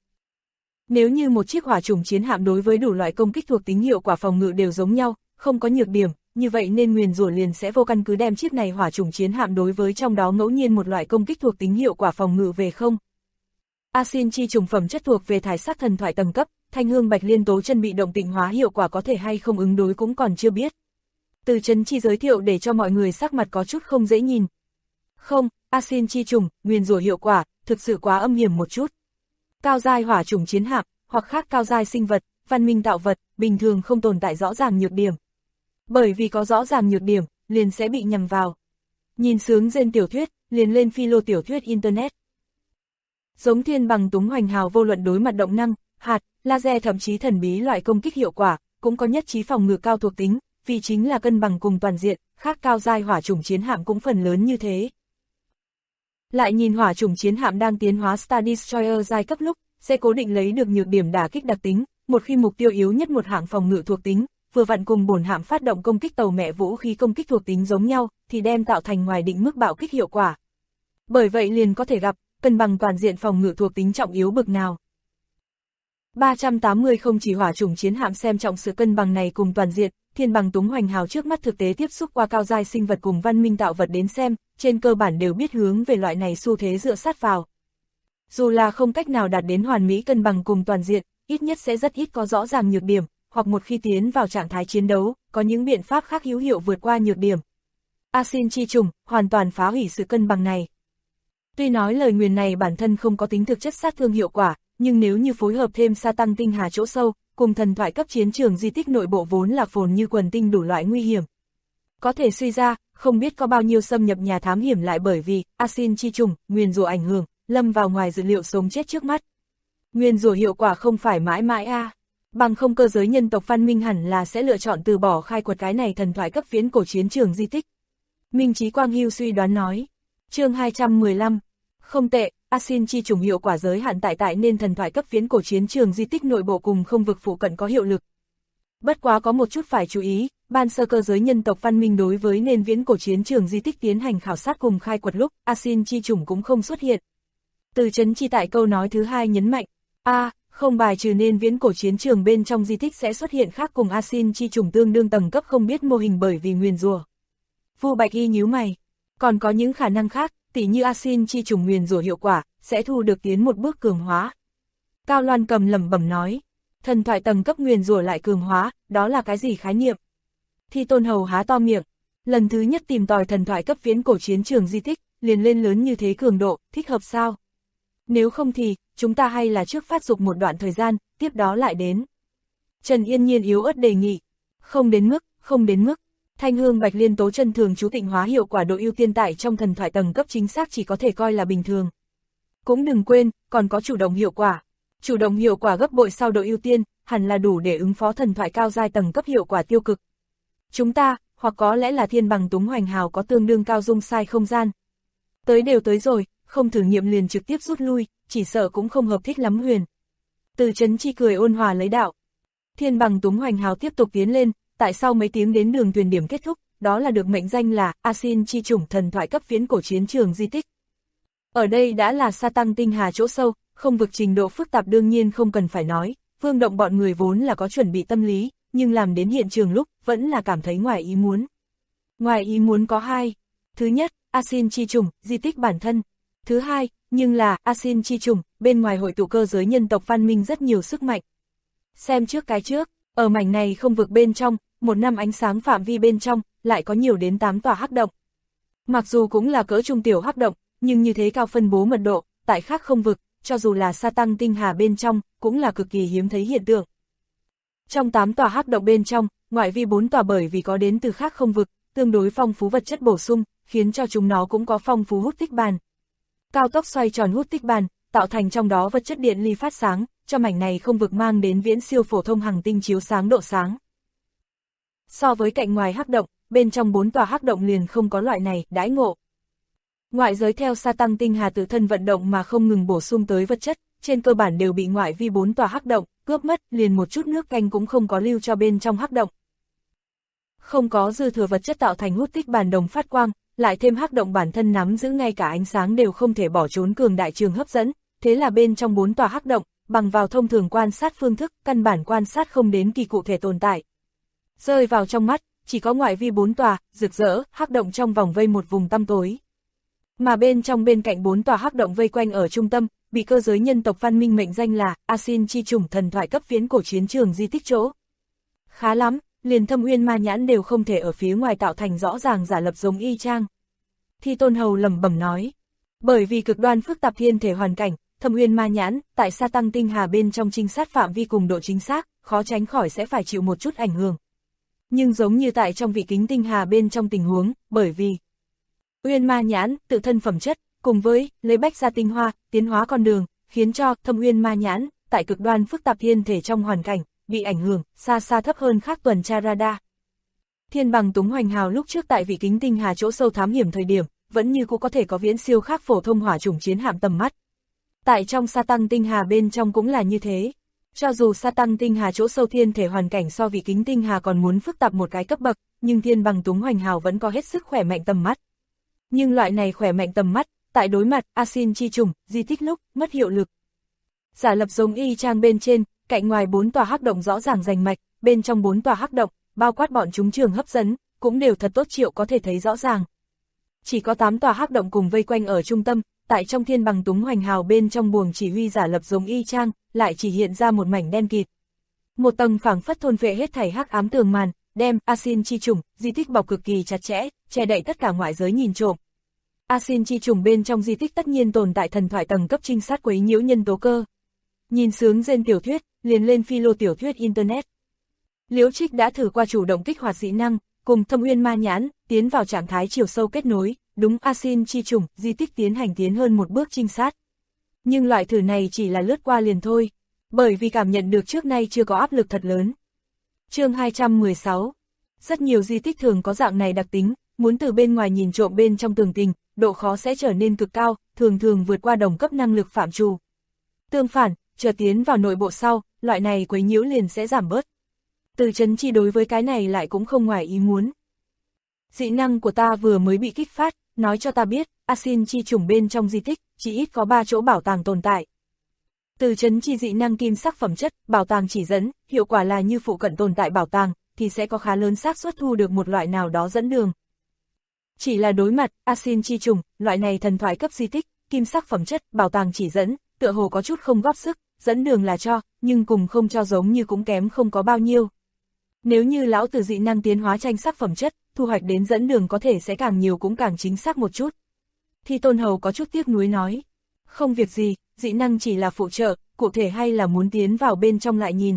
Nếu như một chiếc hỏa trùng chiến hạm đối với đủ loại công kích thuộc tính hiệu quả phòng ngự đều giống nhau, không có nhược điểm, như vậy nên nguyền rủa liền sẽ vô căn cứ đem chiếc này hỏa trùng chiến hạm đối với trong đó ngẫu nhiên một loại công kích thuộc tính hiệu quả phòng ngự về không. Asin chi trùng phẩm chất thuộc về thải sắc thần thoại tầng cấp, Thanh Hương Bạch Liên Tố Chân bị động tịnh hóa hiệu quả có thể hay không ứng đối cũng còn chưa biết. Từ Chấn Chi giới thiệu để cho mọi người sắc mặt có chút không dễ nhìn. Không, Asin chi trùng, nguyền rủa hiệu quả, thực sự quá âm hiểm một chút. Cao giai hỏa trùng chiến hạm, hoặc khác cao giai sinh vật, văn minh tạo vật, bình thường không tồn tại rõ ràng nhược điểm. Bởi vì có rõ ràng nhược điểm, liền sẽ bị nhằm vào. Nhìn sướng rên tiểu thuyết, liền lên philo tiểu thuyết Internet. Giống thiên bằng túng hoành hào vô luận đối mặt động năng, hạt, laser thậm chí thần bí loại công kích hiệu quả, cũng có nhất trí phòng ngự cao thuộc tính, vì chính là cân bằng cùng toàn diện, khác cao giai hỏa chủng chiến hạm cũng phần lớn như thế. Lại nhìn hỏa chủng chiến hạm đang tiến hóa Star Destroyer giai cấp lúc, sẽ cố định lấy được nhược điểm đả kích đặc tính, một khi mục tiêu yếu nhất một hạng phòng ngự thuộc tính, vừa vặn cùng bổn hạm phát động công kích tàu mẹ vũ khí công kích thuộc tính giống nhau, thì đem tạo thành ngoài định mức bạo kích hiệu quả. Bởi vậy liền có thể gặp, cân bằng toàn diện phòng ngự thuộc tính trọng yếu bực nào. 380 không chỉ hỏa chủng chiến hạm xem trọng sự cân bằng này cùng toàn diện, thiên bằng túng hoành hào trước mắt thực tế tiếp xúc qua cao giai sinh vật cùng văn minh tạo vật đến xem, trên cơ bản đều biết hướng về loại này xu thế dựa sát vào. Dù là không cách nào đạt đến hoàn mỹ cân bằng cùng toàn diện, ít nhất sẽ rất ít có rõ ràng nhược điểm, hoặc một khi tiến vào trạng thái chiến đấu, có những biện pháp khác hữu hiệu vượt qua nhược điểm. Asin chi trùng, hoàn toàn phá hủy sự cân bằng này. Tuy nói lời nguyền này bản thân không có tính thực chất sát thương hiệu quả, nhưng nếu như phối hợp thêm sa tăng tinh hà chỗ sâu, cùng thần thoại cấp chiến trường di tích nội bộ vốn là phồn như quần tinh đủ loại nguy hiểm. Có thể suy ra, không biết có bao nhiêu xâm nhập nhà thám hiểm lại bởi vì Asin chi trùng, nguyền rủa ảnh hưởng, lâm vào ngoài dự liệu sống chết trước mắt. Nguyền rủa hiệu quả không phải mãi mãi bằng không cơ giới nhân tộc văn minh hẳn là sẽ lựa chọn từ bỏ khai quật cái này thần thoại cấp viễn cổ chiến trường di tích. Minh Chí Quang Hưu suy đoán nói. Chương 215. Không tệ, Asin chi trùng hiệu quả giới hạn tại nên thần thoại cấp viễn cổ chiến trường di tích nội bộ cùng không vực phụ cận có hiệu lực. Bất quá có một chút phải chú ý, ban sơ cơ giới nhân tộc văn minh đối với nên viễn cổ chiến trường di tích tiến hành khảo sát cùng khai quật lúc, Asin chi trùng cũng không xuất hiện. Từ Chấn Chi tại câu nói thứ hai nhấn mạnh, không bài trừ nên viễn cổ chiến trường bên trong di tích sẽ xuất hiện khác cùng Asin chi trùng tương đương tầng cấp không biết mô hình bởi vì nguyền rủa. Vu Bạch Y nhíu mày, còn có những khả năng khác, tỉ như Asin chi trùng nguyền rủa hiệu quả, sẽ thu được tiến một bước cường hóa. Cao Loan Cầm lẩm bẩm nói, thần thoại tầng cấp nguyền rủa lại cường hóa, đó là cái gì khái niệm? Thi Tôn Hầu há to miệng, lần thứ nhất tìm tòi thần thoại cấp viễn cổ chiến trường di tích, liền lên lớn như thế cường độ, thích hợp sao? Nếu không thì, chúng ta hay là trước phát dục một đoạn thời gian, tiếp đó lại đến. Trần Yên Nhiên yếu ớt đề nghị, không đến mức. Thanh hương bạch liên tố chân thường chú tịnh hóa hiệu quả độ ưu tiên tại trong thần thoại tầng cấp chính xác chỉ có thể coi là bình thường. Cũng đừng quên, còn có chủ động hiệu quả. Chủ động hiệu quả gấp bội sau độ ưu tiên, hẳn là đủ để ứng phó thần thoại cao giai tầng cấp hiệu quả tiêu cực. Chúng ta, hoặc có lẽ là thiên bằng túng hoành hào có tương đương cao dung sai không gian. Tới đều tới rồi, không thử nghiệm liền trực tiếp rút lui, chỉ sợ cũng không hợp thích lắm Huyền. Từ Chấn Chi cười ôn hòa lấy đạo. Thiên bằng túng hoành hào tiếp tục tiến lên. Tại sau mấy tiếng đến đường thuyền điểm kết thúc, đó là được mệnh danh là Asin chi chủng thần thoại cấp viễn cổ chiến trường di tích. Ở đây đã là sa tăng tinh hà chỗ sâu, không vực trình độ phức tạp đương nhiên không cần phải nói, Vương Động bọn người vốn là có chuẩn bị tâm lý, nhưng làm đến hiện trường lúc, vẫn là cảm thấy ngoài ý muốn. Ngoài ý muốn có hai. Thứ nhất, Asin chi chủng, di tích bản thân. Thứ hai, nhưng là Asin chi chủng, bên ngoài hội tụ cơ giới nhân tộc văn minh rất nhiều sức mạnh. Xem trước cái trước. Ở mảnh này không vực bên trong, một năm ánh sáng phạm vi bên trong, lại có nhiều đến 8 tòa hắc động. Mặc dù cũng là cỡ trung tiểu hắc động, nhưng như thế cao phân bố mật độ, tại khác không vực, cho dù là sa tăng tinh hà bên trong, cũng là cực kỳ hiếm thấy hiện tượng. Trong 8 tòa hắc động bên trong, ngoại vi 4 tòa bởi vì có đến từ khác không vực, tương đối phong phú vật chất bổ sung, khiến cho chúng nó cũng có phong phú hút tích bàn. Cao tốc xoay tròn hút tích bàn, tạo thành trong đó vật chất điện ly phát sáng, cho mảnh này không vực mang đến viễn siêu phổ thông hành tinh chiếu sáng độ sáng. So với cạnh ngoài hắc động, bên trong 4 tòa hắc động liền không có loại này, đãi ngộ. Ngoại giới theo sa tăng tinh hà tự thân vận động mà không ngừng bổ sung tới vật chất, trên cơ bản đều bị ngoại vi 4 tòa hắc động cướp mất, liền một chút nước canh cũng không có lưu cho bên trong hắc động. Không có dư thừa vật chất tạo thành hút tích bàn đồng phát quang, lại thêm hắc động bản thân nắm giữ ngay cả ánh sáng đều không thể bỏ trốn cường đại trường hấp dẫn, thế là bên trong 4 tòa hắc động, bằng vào thông thường quan sát phương thức, căn bản quan sát không đến kỳ cụ thể tồn tại. Rơi vào trong mắt, chỉ có ngoại vi 4 tòa, rực rỡ, hắc động trong vòng vây một vùng tăm tối. Mà bên trong bên cạnh 4 tòa hắc động vây quanh ở trung tâm, bị cơ giới nhân tộc văn minh mệnh danh là Asin chi chủng thần thoại cấp viễn cổ chiến trường di tích chỗ. Khá lắm, liền Thâm Uyên Ma Nhãn đều không thể ở phía ngoài tạo thành rõ ràng giả lập giống y chang. Thi Tôn Hầu lẩm bẩm nói, bởi vì cực đoan phức tạp thiên thể hoàn cảnh, Thâm Uyên Ma Nhãn, tại Sa Tăng Tinh Hà bên trong trinh sát phạm vi cùng độ chính xác, khó tránh khỏi sẽ phải chịu một chút ảnh hưởng. Nhưng giống như tại trong vị Kính Tinh Hà bên trong tình huống, bởi vì Uyên Ma Nhãn, tự thân phẩm chất, cùng với lấy bách gia tinh hoa, tiến hóa con đường, khiến cho Thâm Uyên Ma Nhãn, tại cực đoan phức tạp thiên thể trong hoàn cảnh, bị ảnh hưởng, xa xa thấp hơn khác tuần tra radar. Thiên Bằng Túng Hoành Hào lúc trước tại vị Kính Tinh Hà chỗ sâu thám hiểm thời điểm, vẫn như cũng có thể có viễn siêu khác phổ thông hỏa chủng chiến hạm tầm mắt. Tại trong Sa Tăng Tinh Hà bên trong cũng là như thế. Cho dù Sa Tăng Tinh Hà chỗ sâu thiên thể hoàn cảnh so vị Kính Tinh Hà còn muốn phức tạp một cái cấp bậc, nhưng Thiên Bằng Túng Hoành Hào vẫn có hết sức khỏe mạnh tầm mắt. Nhưng loại này khỏe mạnh tầm mắt, tại đối mặt Asin chi trùng, di tích lúc, mất hiệu lực. Giả lập giống y chang bên trên, cạnh ngoài 4 tòa hắc động rõ ràng rành mạch, bên trong 4 tòa hắc động, bao quát bọn chúng trường hấp dẫn, cũng đều thật tốt triệu có thể thấy rõ ràng. Chỉ có 8 tòa hắc động cùng vây quanh ở trung tâm, tại trong Thiên Bằng Túng Hoành Hào bên trong buồng chỉ huy giả lập giống y chang, lại chỉ hiện ra một mảnh đen kịt. Một tầng phảng phất thôn vệ hết thảy hắc ám tường màn, đem Asin chi trùng, di tích bọc cực kỳ chặt chẽ, che đậy tất cả ngoại giới nhìn trộm. Asin chi trùng bên trong di tích tất nhiên tồn tại thần thoại tầng cấp trinh sát quấy nhiễu nhân tố cơ. Nhìn sướng gen tiểu thuyết, liền lên philo tiểu thuyết internet. Liễu Trích đã thử qua chủ động kích hoạt dị năng, cùng Thâm Uyên Ma Nhãn, tiến vào trạng thái chiều sâu kết nối, đúng Asin chi trùng, di tích tiến hơn một bước trinh sát. Nhưng loại thử này chỉ là lướt qua liền thôi, bởi vì cảm nhận được trước nay chưa có áp lực thật lớn. Chương 216. Rất nhiều di tích thường có dạng này đặc tính, muốn từ bên ngoài nhìn trộm bên trong tường tình, độ khó sẽ trở nên cực cao, thường vượt qua đồng cấp năng lực phạm trù. Tương phản, chờ tiến vào nội bộ sau, loại này quấy nhiễu liền sẽ giảm bớt. Từ Chấn Chi đối với cái này lại cũng không ngoài ý muốn. Dị năng của ta vừa mới bị kích phát, nói cho ta biết, Asin chi trùng bên trong di tích, chỉ ít có 3 chỗ bảo tàng tồn tại. Từ Chấn Chi dị năng kim sắc phẩm chất, bảo tàng chỉ dẫn, hiệu quả là như phụ cận tồn tại bảo tàng, thì sẽ có khá lớn xác suất thu được một loại nào đó dẫn đường. Chỉ là đối mặt, Asin chi trùng, loại này thần thoại cấp di tích, kim sắc phẩm chất, bảo tàng chỉ dẫn, tựa hồ có chút không góp sức, dẫn đường là cho, nhưng cùng không cho giống như cũng kém không có bao nhiêu. Nếu như lão tử dị năng tiến hóa tranh sắc phẩm chất, thu hoạch đến dẫn đường có thể sẽ càng nhiều cũng càng chính xác một chút. Thi Tôn Hầu có chút tiếc nuối nói, không việc gì, dị năng chỉ là phụ trợ, cụ thể hay là muốn tiến vào bên trong lại nhìn.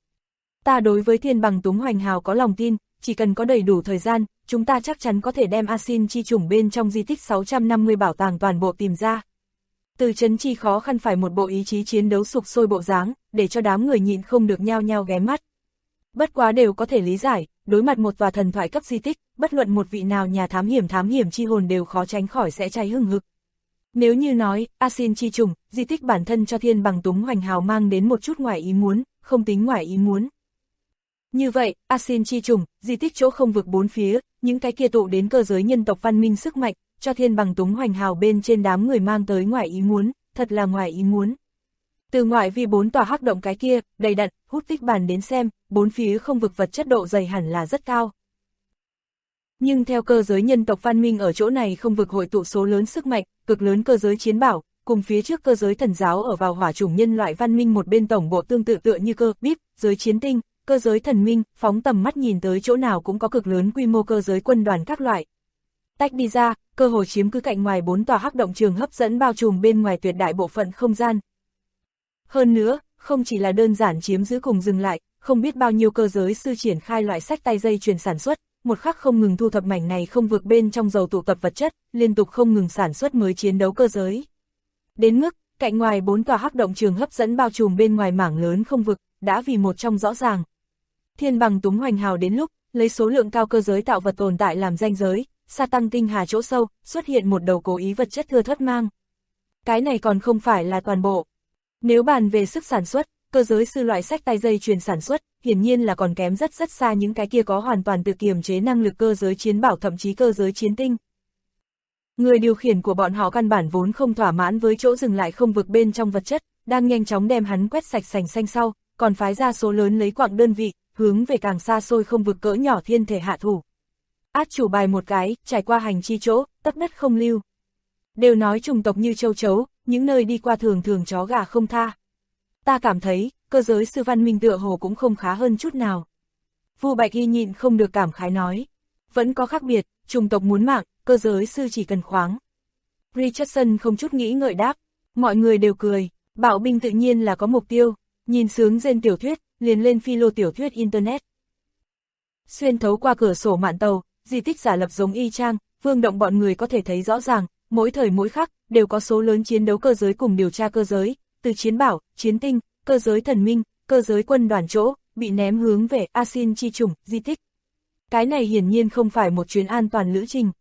Ta đối với Thiên Bằng Túng Hoành Hào có lòng tin, chỉ cần có đầy đủ thời gian, chúng ta chắc chắn có thể đem Asin chi trùng bên trong di tích 650 bảo tàng toàn bộ tìm ra. Từ Chấn Chi khó khăn phải một bộ ý chí chiến đấu sục sôi bộ dáng, để cho đám người nhịn không được nhao nhao ghé mắt. Bất quá đều có thể lý giải, đối mặt một tòa thần thoại cấp di tích, bất luận một vị nào nhà thám hiểm chi hồn đều khó tránh khỏi sẽ cháy hừng hực. Nếu như nói, Asin chi trùng, di tích bản thân cho Thiên Bằng Túng Hoành Hào mang đến một chút ngoài ý muốn, không tính ngoài ý muốn. Như vậy, Asin chi trùng, di tích chỗ không vực bốn phía, những cái kia tụ đến cơ giới nhân tộc văn minh sức mạnh, cho Thiên Bằng Túng Hoành Hào bên trên đám người mang tới ngoài ý muốn, thật là ngoài ý muốn. Từ ngoại vi 4 tòa hắc động cái kia, đầy đặn, hút tích bàn đến xem, bốn phía không vực vật chất độ dày hẳn là rất cao. Nhưng theo cơ giới nhân tộc văn minh ở chỗ này không vực hội tụ số lớn sức mạnh, cực lớn cơ giới chiến bảo, cùng phía trước cơ giới thần giáo ở vào hỏa chủng nhân loại văn minh một bên tổng bộ tương tự tựa như cơ, bíp, giới chiến tinh, cơ giới thần minh, phóng tầm mắt nhìn tới chỗ nào cũng có cực lớn quy mô cơ giới quân đoàn các loại. Tách đi ra, cơ hội chiếm cứ cạnh ngoài 4 tòa hắc động trường hấp dẫn bao trùm bên ngoài tuyệt đại bộ phận không gian. Hơn nữa, không chỉ là đơn giản chiếm giữ cùng dừng lại, không biết bao nhiêu cơ giới sư triển khai loại sách tay dây chuyền sản xuất, một khắc không ngừng thu thập mảnh này không vượt bên trong dầu tụ tập vật chất, liên tục không ngừng sản xuất mới chiến đấu cơ giới. Đến mức, cạnh ngoài 4 tòa hắc động trường hấp dẫn bao trùm bên ngoài mảng lớn không vực, đã vì một trong rõ ràng. Thiên Bằng Túng Hoành Hào đến lúc, lấy số lượng cao cơ giới tạo vật tồn tại làm ranh giới, Sa Tăng Tinh Hà chỗ sâu, xuất hiện một đầu cố ý vật chất thưa thớt mang. Cái này còn không phải là toàn bộ. Nếu bàn về sức sản xuất, cơ giới sư loại sách tay dây chuyền sản xuất, hiển nhiên là còn kém rất xa những cái kia có hoàn toàn tự kiềm chế năng lực cơ giới chiến bảo thậm chí cơ giới chiến tinh. Người điều khiển của bọn họ căn bản vốn không thỏa mãn với chỗ dừng lại không vực bên trong vật chất, đang nhanh chóng đem hắn quét sạch sành xanh sau, còn phái ra số lớn lấy quặng đơn vị, hướng về càng xa xôi không vực cỡ nhỏ thiên thể hạ thủ. Át chủ bài một cái, trải qua hành chi chỗ, tấp đất không lưu. Đều nói chủng tộc như châu chấu, những nơi đi qua thường chó gà không tha. Ta cảm thấy, cơ giới sư văn minh tựa hồ cũng không khá hơn chút nào. Vu Bạch Y nhịn không được cảm khái nói. Vẫn có khác biệt, chủng tộc muốn mạng, cơ giới sư chỉ cần khoáng. Richardson không chút nghĩ ngợi đáp. Mọi người đều cười, bạo binh tự nhiên là có mục tiêu. Nhìn sướng gen tiểu thuyết, liền lên philo tiểu thuyết Internet. Xuyên thấu qua cửa sổ mạn tàu, di tích giả lập giống y chang, Vương Động bọn người có thể thấy rõ ràng, mỗi thời mỗi khắc, đều có số lớn chiến đấu cơ giới cùng điều tra cơ giới, từ chiến bảo, chiến tinh, cơ giới thần minh, cơ giới quân đoàn chỗ, bị ném hướng về Asin chi chủng, di tích. Cái này hiển nhiên không phải một chuyến an toàn lữ trình.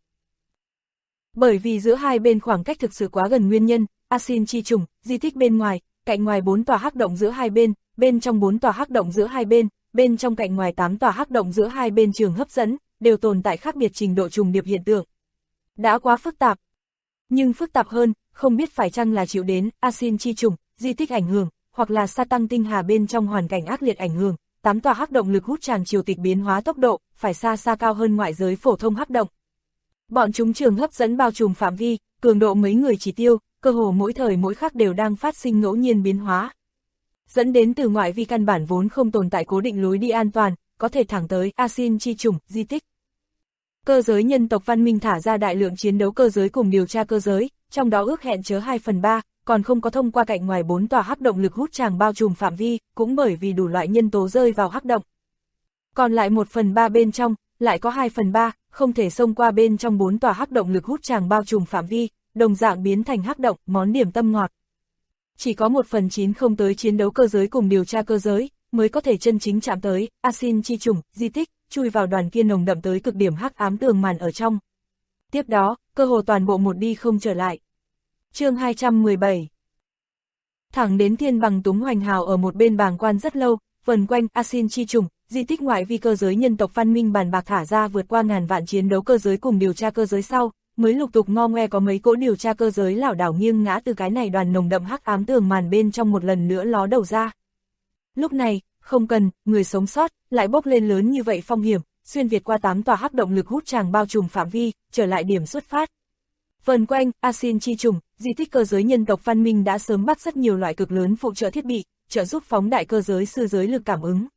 Bởi vì giữa hai bên khoảng cách thực sự quá gần nguyên nhân, Asin chi chủng, di tích bên ngoài, cạnh ngoài 4 tòa hắc động giữa hai bên, bên trong 4 tòa hắc động giữa hai bên, bên trong cạnh ngoài 8 tòa hắc động giữa hai bên trường hấp dẫn, đều tồn tại khác biệt trình độ trùng điệp hiện tượng. Đã quá phức tạp. Nhưng phức tạp hơn, không biết phải chăng là chịu đến Asin chi chủng, di tích ảnh hưởng, hoặc là sa tăng tinh hà bên trong hoàn cảnh ác liệt ảnh hưởng, 8 tòa hắc động lực hút tràng triều tịch biến hóa tốc độ, phải xa xa cao hơn ngoại giới phổ thông hắc động. Bọn chúng trường hấp dẫn bao trùm phạm vi, cường độ mấy người chỉ tiêu, cơ hồ mỗi thời mỗi khắc đều đang phát sinh ngẫu nhiên biến hóa. Dẫn đến từ ngoại vi căn bản vốn không tồn tại cố định lối đi an toàn, có thể thẳng tới Asin chi chủng, di tích. Cơ giới nhân tộc văn minh thả ra đại lượng chiến đấu cơ giới cùng điều tra cơ giới, trong đó ước hẹn chứa 2/3, còn không có thông qua cạnh ngoài 4 tòa hắc động lực hút tràng bao trùm phạm vi, cũng bởi vì đủ loại nhân tố rơi vào hắc động. Còn lại 1/3 bên trong, lại có 2/3, không thể xông qua bên trong 4 tòa hắc động lực hút tràng bao trùm phạm vi, đồng dạng biến thành hắc động, món điểm tâm ngọt. Chỉ có 1/9 không tới chiến đấu cơ giới cùng điều tra cơ giới, mới có thể chân chính chạm tới Asin chi chủng, di tích, chui vào đoàn kia nồng đậm tới cực điểm hắc ám tường màn ở trong. Tiếp đó, cơ hồ toàn bộ một đi không trở lại. Chương 217. Thẳng đến Thiên Bằng Túng Hoành Hào ở một bên bàng quan rất lâu, vần quanh Asin chi chủng, di tích ngoại vi cơ giới nhân tộc văn minh bàn bạc thả ra vượt qua ngàn vạn chiến đấu cơ giới cùng điều tra cơ giới sau, mới lục tục ngo ngoe có mấy cỗ điều tra cơ giới lảo đảo nghiêng ngã từ cái này đoàn nồng đậm hắc ám tường màn bên trong một lần nữa ló đầu ra. Lúc này, không cần, người sống sót, lại bốc lên lớn như vậy phong hiểm, xuyên việt qua 8 tòa hắc động lực hút tràng bao trùm phạm vi, trở lại điểm xuất phát. Vần quanh, Asin chi chủng, di tích cơ giới nhân tộc văn minh đã sớm bắt rất nhiều loại cực lớn phụ trợ thiết bị, trợ giúp phóng đại cơ giới sư giới lực cảm ứng.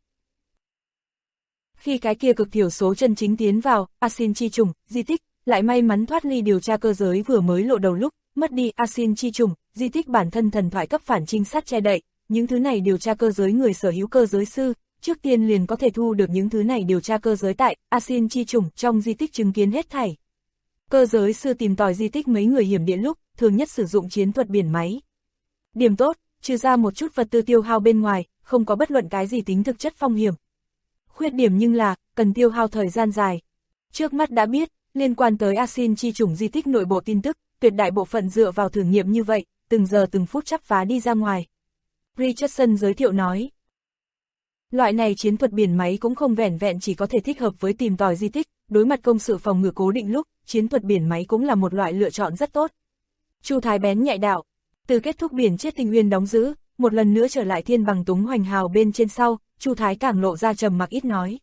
Khi cái kia cực thiểu số chân chính tiến vào, Asin chi chủng, di tích, lại may mắn thoát ly điều tra cơ giới vừa mới lộ đầu lúc, mất đi Asin chi chủng, di tích bản thân thần thoại cấp phản trinh sát che đậy, những thứ này điều tra cơ giới người sở hữu cơ giới sư, trước tiên liền có thể thu được những thứ này điều tra cơ giới tại Asin chi chủng trong di tích chứng kiến hết thảy. Cơ giới sư tìm tòi di tích mấy người hiểm địa lúc, thường nhất sử dụng chiến thuật biển máy. Điểm tốt, trừ ra một chút vật tư tiêu hao bên ngoài, không có bất luận cái gì tính thực chất phong hiểm. Khuyết điểm nhưng là, cần tiêu hao thời gian dài. Trước mắt đã biết, liên quan tới Asin chi chủng di tích nội bộ tin tức, tuyệt đại bộ phận dựa vào thử nghiệm như vậy, từng giờ từng phút chắp phá đi ra ngoài. Richardson giới thiệu nói. Loại này chiến thuật biển máy cũng không vẻn vẹn chỉ có thể thích hợp với tìm tòi di tích, đối mặt công sự phòng ngự cố định lúc, chiến thuật biển máy cũng là một loại lựa chọn rất tốt. Chu Thái bén nhạy đạo, từ kết thúc biển chết Tinh Uyên đóng giữ, một lần nữa trở lại Thiên Bằng Túng Hoành Hào bên trên sau, Chu Thái càng lộ ra trầm mặc ít nói.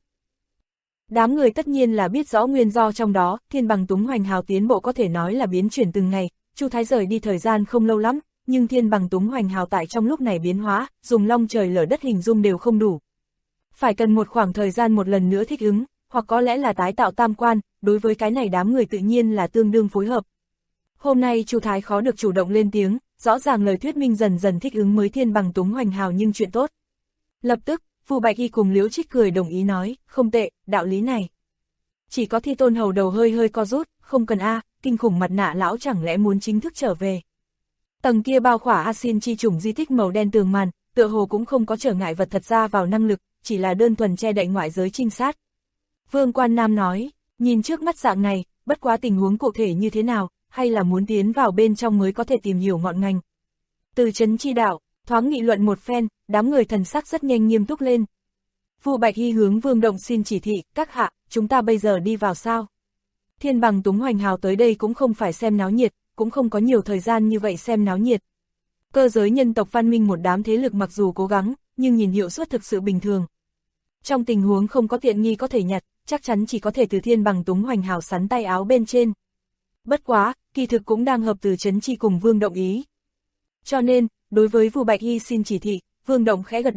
Đám người tất nhiên là biết rõ nguyên do trong đó, Thiên Bằng Túng Hoành Hào tiến bộ có thể nói là biến chuyển từng ngày, Chu Thái rời đi thời gian không lâu lắm, nhưng Thiên Bằng Túng Hoành Hào tại trong lúc này biến hóa, dùng long trời lở đất hình dung đều không đủ. Phải cần một khoảng thời gian một lần nữa thích ứng, hoặc có lẽ là tái tạo tam quan, đối với cái này đám người tự nhiên là tương đương phối hợp. Hôm nay Chu Thái khó được chủ động lên tiếng, rõ ràng lời thuyết minh dần dần thích ứng mới Thiên Bằng Túng Hoành Hào nhưng chuyện tốt. Lập tức, Vu Bạch Y cùng Liễu Trích cười đồng ý nói, không tệ, đạo lý này. Chỉ có Thi Tôn hầu đầu hơi co rút, không cần kinh khủng mặt nạ lão chẳng lẽ muốn chính thức trở về. Tầng kia bao khỏa Asin chi chủng di tích màu đen tường màn, tựa hồ cũng không có trở ngại vật thật ra vào năng lực, chỉ là đơn thuần che đậy ngoại giới trinh sát. Vương Quan Nam nói, nhìn trước mắt dạng này, bất quá tình huống cụ thể như thế nào, hay là muốn tiến vào bên trong mới có thể tìm hiểu ngọn ngành. Từ Trấn Chi Đạo, thoáng nghị luận một phen, đám người thần sắc rất nhanh nghiêm túc lên. Vu Bạch Hy hướng Vương Động xin chỉ thị, các hạ, chúng ta bây giờ đi vào sao? Thiên Bằng Túng Hoành Hào tới đây cũng không phải xem náo nhiệt, cũng không có nhiều thời gian như vậy xem náo nhiệt. Cơ giới nhân tộc văn minh một đám thế lực mặc dù cố gắng, nhưng nhìn hiệu suất thực sự bình thường. Trong tình huống không có tiện nghi có thể nhặt, chắc chắn chỉ có thể từ Thiên Bằng Túng Hoành Hào sắn tay áo bên trên. Bất quá, kỳ thực cũng đang hợp từ Trấn Chi cùng Vương Động ý. Cho nên, đối với Vu Bạch Hy xin chỉ thị, Vương Động khẽ gật đầu,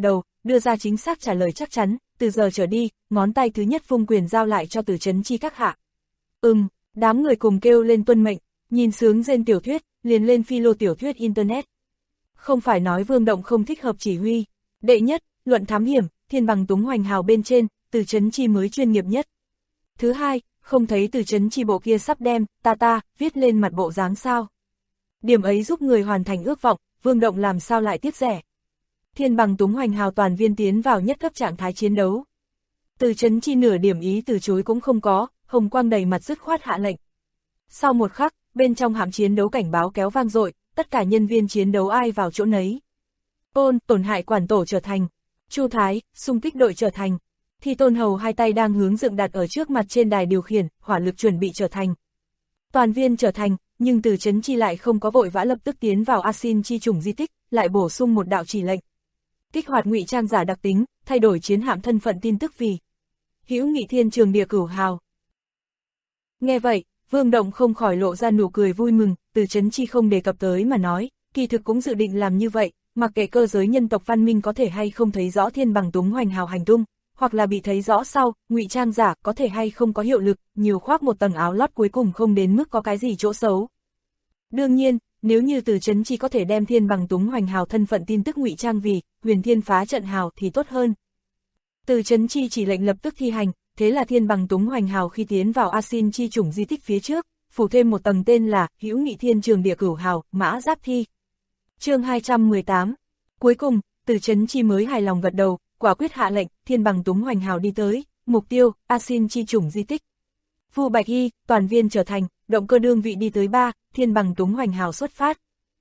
đưa ra chính xác trả lời chắc chắn, từ giờ trở đi, ngón tay thứ nhất vung quyền giao lại cho Từ Chấn Chi các hạ. Đám người cùng kêu lên tuân mệnh, nhìn sướng rên tiểu thuyết, liền lên philo tiểu thuyết Internet. Không phải nói Vương Động không thích hợp chỉ huy. Đệ nhất, luận thám hiểm, thiên bằng túng hoành hào bên trên, Từ Chấn Chi mới chuyên nghiệp nhất. Thứ hai, không thấy Từ Chấn Chi bộ kia sắp đem, viết lên mặt bộ dáng sao. Điểm ấy giúp người hoàn thành ước vọng, Vương Động làm sao lại tiếc rẻ. Thiên bằng túng hoành hào toàn viên tiến vào nhất cấp trạng thái chiến đấu. Từ Chấn Chi nửa điểm ý từ chối cũng không có, hồng quang đầy mặt dứt khoát hạ lệnh. Sau một khắc, bên trong hạm chiến đấu cảnh báo kéo vang dội, tất cả nhân viên chiến đấu ai vào chỗ nấy. Tổn hại quản tổ trở thành, Chu Thái, xung kích đội trở thành. Thì Tôn Hầu hai tay đang hướng dựng đặt ở trước mặt trên đài điều khiển, hỏa lực chuẩn bị trở thành. Toàn viên trở thành, nhưng Từ Chấn Chi lại không có vội vã lập tức tiến vào Asin chi chủng di tích, lại bổ sung một đạo chỉ lệnh. Kích hoạt ngụy trang giả đặc tính, thay đổi chiến hạm thân phận tin tức vì Hữu Nghị Thiên Trường Địa Cửu Hào. Nghe vậy, Vương Động không khỏi lộ ra nụ cười vui mừng, Từ Chấn Chi không đề cập tới mà nói, kỳ thực cũng dự định làm như vậy, mặc kệ cơ giới nhân tộc văn minh có thể hay không thấy rõ thiên bằng túng hoành hào hành tung, hoặc là bị thấy rõ sau, ngụy trang giả có thể hay không có hiệu lực, nhiều khoác một tầng áo lót cuối cùng không đến mức có cái gì chỗ xấu. Đương nhiên, nếu như Từ Chấn Chi có thể đem thiên bằng túng hoành hào thân phận tin tức ngụy trang vì Huyền Thiên Phá Trận Hào thì tốt hơn. Từ Chấn Chi chỉ lệnh lập tức thi hành, thế là thiên bằng túng hoành hào khi tiến vào Asin chi chủng di tích phía trước, phủ thêm một tầng tên là Hữu Nghị Thiên Trường Địa Cửu Hào, Mã Giáp Thi. Chương 218. Cuối cùng, Từ Chấn Chi mới hài lòng gật đầu, quả quyết hạ lệnh, thiên bằng túng hoành hào đi tới, mục tiêu, Asin chi chủng di tích. Vu Bạch Y, toàn viên trở thành, động cơ đương vị đi tới 3, thiên bằng túng hoành hào xuất phát.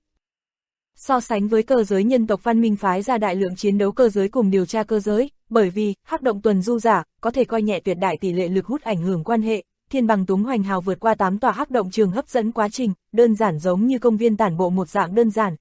So sánh với cơ giới nhân tộc văn minh phái ra đại lượng chiến đấu cơ giới cùng điều tra cơ giới, bởi vì hắc động tuần du giả có thể coi nhẹ tuyệt đại tỷ lệ lực hút ảnh hưởng quan hệ, thiên bằng túng hoành hào vượt qua 8 tòa hắc động trường hấp dẫn quá trình, đơn giản giống như công viên tản bộ một dạng đơn giản.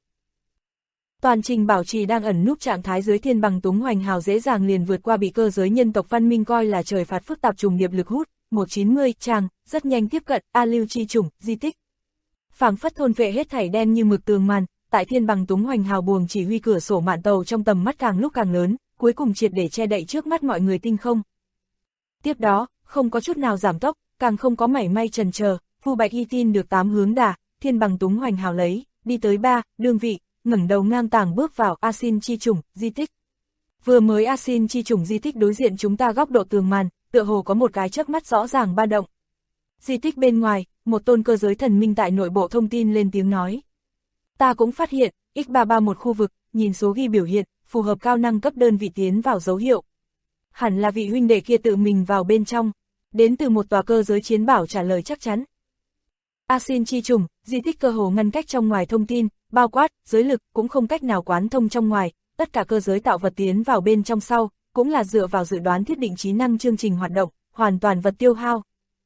Toàn trình bảo trì đang ẩn núp trạng thái dưới thiên bằng túng hoành hào dễ dàng liền vượt qua bị cơ giới nhân tộc văn minh coi là trời phạt phức tạp trùng điệp lực hút, 190 tràng, rất nhanh tiếp cận A Lưu chi chủng, di tích. Phảng phất thôn vệ hết thảy đen như mực tường màn, tại thiên bằng túng hoành hào buồng chỉ huy cửa sổ mạn tàu trong tầm mắt càng lúc càng lớn, cuối cùng triệt để che đậy trước mắt mọi người tinh không. Tiếp đó, không có chút nào giảm tốc, càng không có mảy may chần chờ, Vu Bạch Y tin được 8 hướng đà, thiên bằng túng hoành hào lấy, đi tới 3, đương vị, ngẩng đầu ngang tàng bước vào Asin chi chủng, di tích. Vừa mới Asin chi chủng di tích đối diện chúng ta góc độ tường màn, tựa hồ có một cái chớp mắt rõ ràng ba động. Di tích bên ngoài, một tôn cơ giới thần minh tại nội bộ thông tin lên tiếng nói. Ta cũng phát hiện, X331 khu vực, nhìn số ghi biểu hiện, phù hợp cao năng cấp đơn vị tiến vào dấu hiệu. Hẳn là vị huynh đệ kia tự mình vào bên trong, đến từ một tòa cơ giới chiến bảo trả lời chắc chắn. Asin chi chủng, di tích cơ hồ ngăn cách trong ngoài thông tin, bao quát, giới lực cũng không cách nào quán thông trong ngoài, tất cả cơ giới tạo vật tiến vào bên trong sau, cũng là dựa vào dự đoán thiết định trí năng chương trình hoạt động, hoàn toàn vật tiêu hao.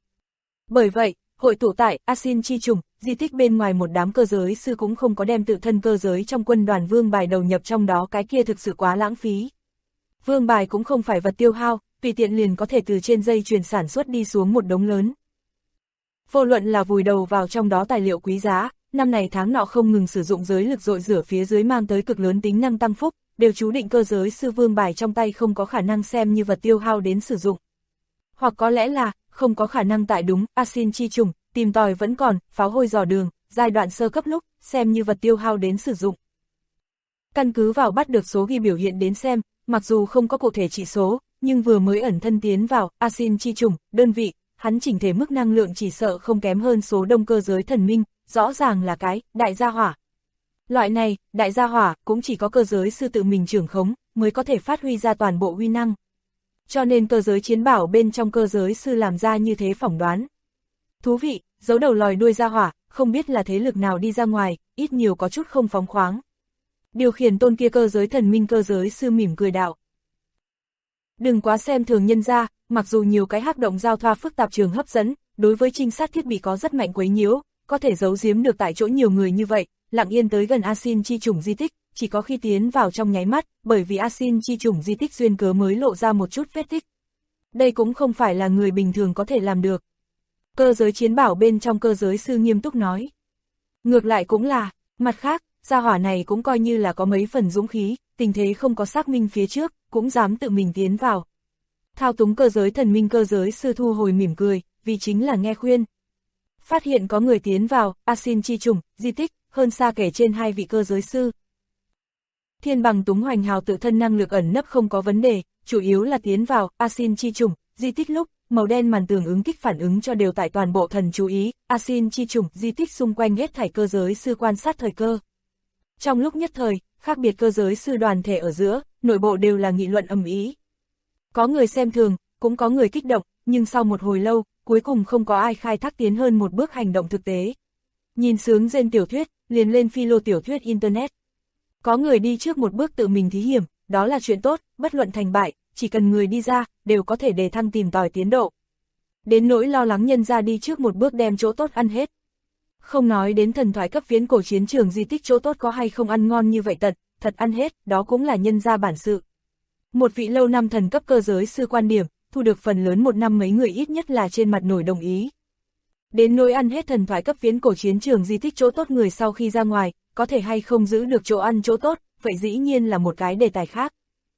Bởi vậy, hội tụ tại Asin chi chủng, di tích bên ngoài một đám cơ giới sư cũng không có đem tự thân cơ giới trong quân đoàn vương bài đầu nhập trong đó, cái kia thực sự quá lãng phí. Vương bài cũng không phải vật tiêu hao, tùy tiện liền có thể từ trên dây chuyền sản xuất đi xuống một đống lớn. Vô luận là vùi đầu vào trong đó tài liệu quý giá, năm này tháng nọ không ngừng sử dụng giới lực dội rửa phía dưới mang tới cực lớn tính năng tăng phúc, đều chú định cơ giới sư vương bài trong tay không có khả năng xem như vật tiêu hao đến sử dụng. Hoặc có lẽ là, không có khả năng tại đúng, Asin chi chủng, tìm tòi vẫn còn, pháo hôi dò đường, giai đoạn sơ cấp lúc, xem như vật tiêu hao đến sử dụng. Căn cứ vào bắt được số ghi biểu hiện đến xem, mặc dù không có cụ thể chỉ số, nhưng vừa mới ẩn thân tiến vào, Asin chi chủng, đơn vị, hắn chỉnh thể mức năng lượng chỉ sợ không kém hơn số đông cơ giới thần minh, rõ ràng là cái, đại gia hỏa. Loại này, đại gia hỏa, cũng chỉ có cơ giới sư tự mình trưởng khống, mới có thể phát huy ra toàn bộ uy năng. Cho nên cơ giới chiến bảo bên trong cơ giới sư làm ra như thế phỏng đoán. Thú vị, giấu đầu lòi đuôi gia hỏa, không biết là thế lực nào đi ra ngoài, ít nhiều có chút không phóng khoáng. Điều khiển tôn kia cơ giới thần minh cơ giới sư mỉm cười đạo. Đừng quá xem thường nhân ra, mặc dù nhiều cái hắc động giao thoa phức tạp trường hấp dẫn, đối với trinh sát thiết bị có rất mạnh quấy nhiễu, có thể giấu giếm được tại chỗ nhiều người như vậy, lặng yên tới gần Asin chi chủng di tích, chỉ có khi tiến vào trong nháy mắt, bởi vì Asin chi chủng di tích duyên cớ mới lộ ra một chút vết tích. Đây cũng không phải là người bình thường có thể làm được. Cơ giới chiến bảo bên trong cơ giới sư nghiêm túc nói. Ngược lại cũng là, mặt khác, gia hỏa này cũng coi như là có mấy phần dũng khí, tình thế không có xác minh phía trước, cũng dám tự mình tiến vào. Thao túng cơ giới thần minh cơ giới sư thu hồi mỉm cười, vì chính là nghe khuyên. Phát hiện có người tiến vào, Asin chi trùng, di tích, hơn xa kể trên hai vị cơ giới sư. Thiên Bằng Túng Hoành Hào tự thân năng lực ẩn nấp không có vấn đề, chủ yếu là tiến vào, Asin chi trùng, di tích lúc, màu đen màn tường ứng kích phản ứng cho đều tại toàn bộ thần chú ý, Asin chi trùng, di tích xung quanh hết thảy cơ giới sư quan sát thời cơ. Trong lúc nhất thời, khác biệt cơ giới sư đoàn thể ở giữa, nội bộ đều là nghị luận ầm ĩ. Có người xem thường, cũng có người kích động, nhưng sau một hồi lâu, cuối cùng không có ai khai thác tiến hơn một bước hành động thực tế. Nhìn sướng rên tiểu thuyết, liền lên philo tiểu thuyết Internet. Có người đi trước một bước tự mình thí hiểm, đó là chuyện tốt, bất luận thành bại, chỉ cần người đi ra, đều có thể đề thăng tìm tòi tiến độ. Đến nỗi lo lắng nhân ra đi trước một bước đem chỗ tốt ăn hết. Không nói đến thần thoại cấp viễn cổ chiến trường di tích chỗ tốt có hay không ăn ngon như vậy thật ăn hết, đó cũng là nhân ra bản sự. Một vị lâu năm thần cấp cơ giới sư quan điểm, thu được phần lớn một năm mấy người ít nhất là trên mặt nổi đồng ý. Đến nỗi ăn hết thần thoại cấp viễn cổ chiến trường di tích chỗ tốt người sau khi ra ngoài, có thể hay không giữ được chỗ ăn chỗ tốt, vậy dĩ nhiên là một cái đề tài khác.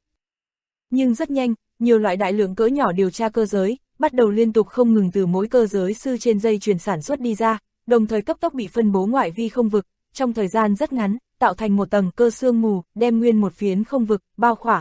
Nhưng rất nhanh, nhiều loại đại lượng cỡ nhỏ điều tra cơ giới, bắt đầu liên tục không ngừng từ mỗi cơ giới sư trên dây chuyền sản xuất đi ra, đồng thời cấp tốc bị phân bố ngoại vi không vực, trong thời gian rất ngắn, tạo thành một tầng cơ sương mù, đem nguyên một phiến không vực, bao khỏa.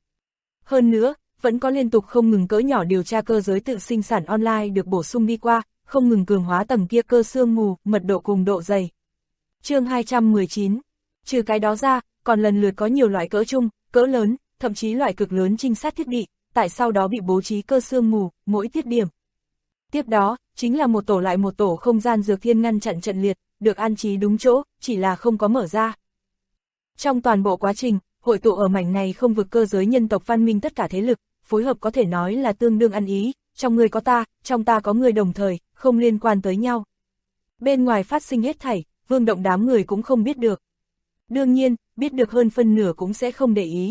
Hơn nữa, vẫn có liên tục không ngừng cỡ nhỏ điều tra cơ giới tự sinh sản online được bổ sung đi qua, không ngừng cường hóa tầng kia cơ sương mù, mật độ cùng độ dày. Chương 219. Trừ cái đó ra, còn lần lượt có nhiều loại cỡ trung, cỡ lớn, thậm chí loại cực lớn trinh sát thiết bị, tại sau đó bị bố trí cơ sương mù, mỗi tiết điểm. Tiếp đó, chính là một tổ lại một tổ không gian dược thiên ngăn chặn trận liệt, được an trí đúng chỗ, chỉ là không có mở ra. Trong toàn bộ quá trình, hội tụ ở mảnh này không vực cơ giới nhân tộc văn minh tất cả thế lực, phối hợp có thể nói là tương đương ăn ý, trong người có ta, trong ta có người đồng thời, không liên quan tới nhau. Bên ngoài phát sinh hết thảy, Vương Động đám người cũng không biết được. Đương nhiên, biết được hơn phân nửa cũng sẽ không để ý.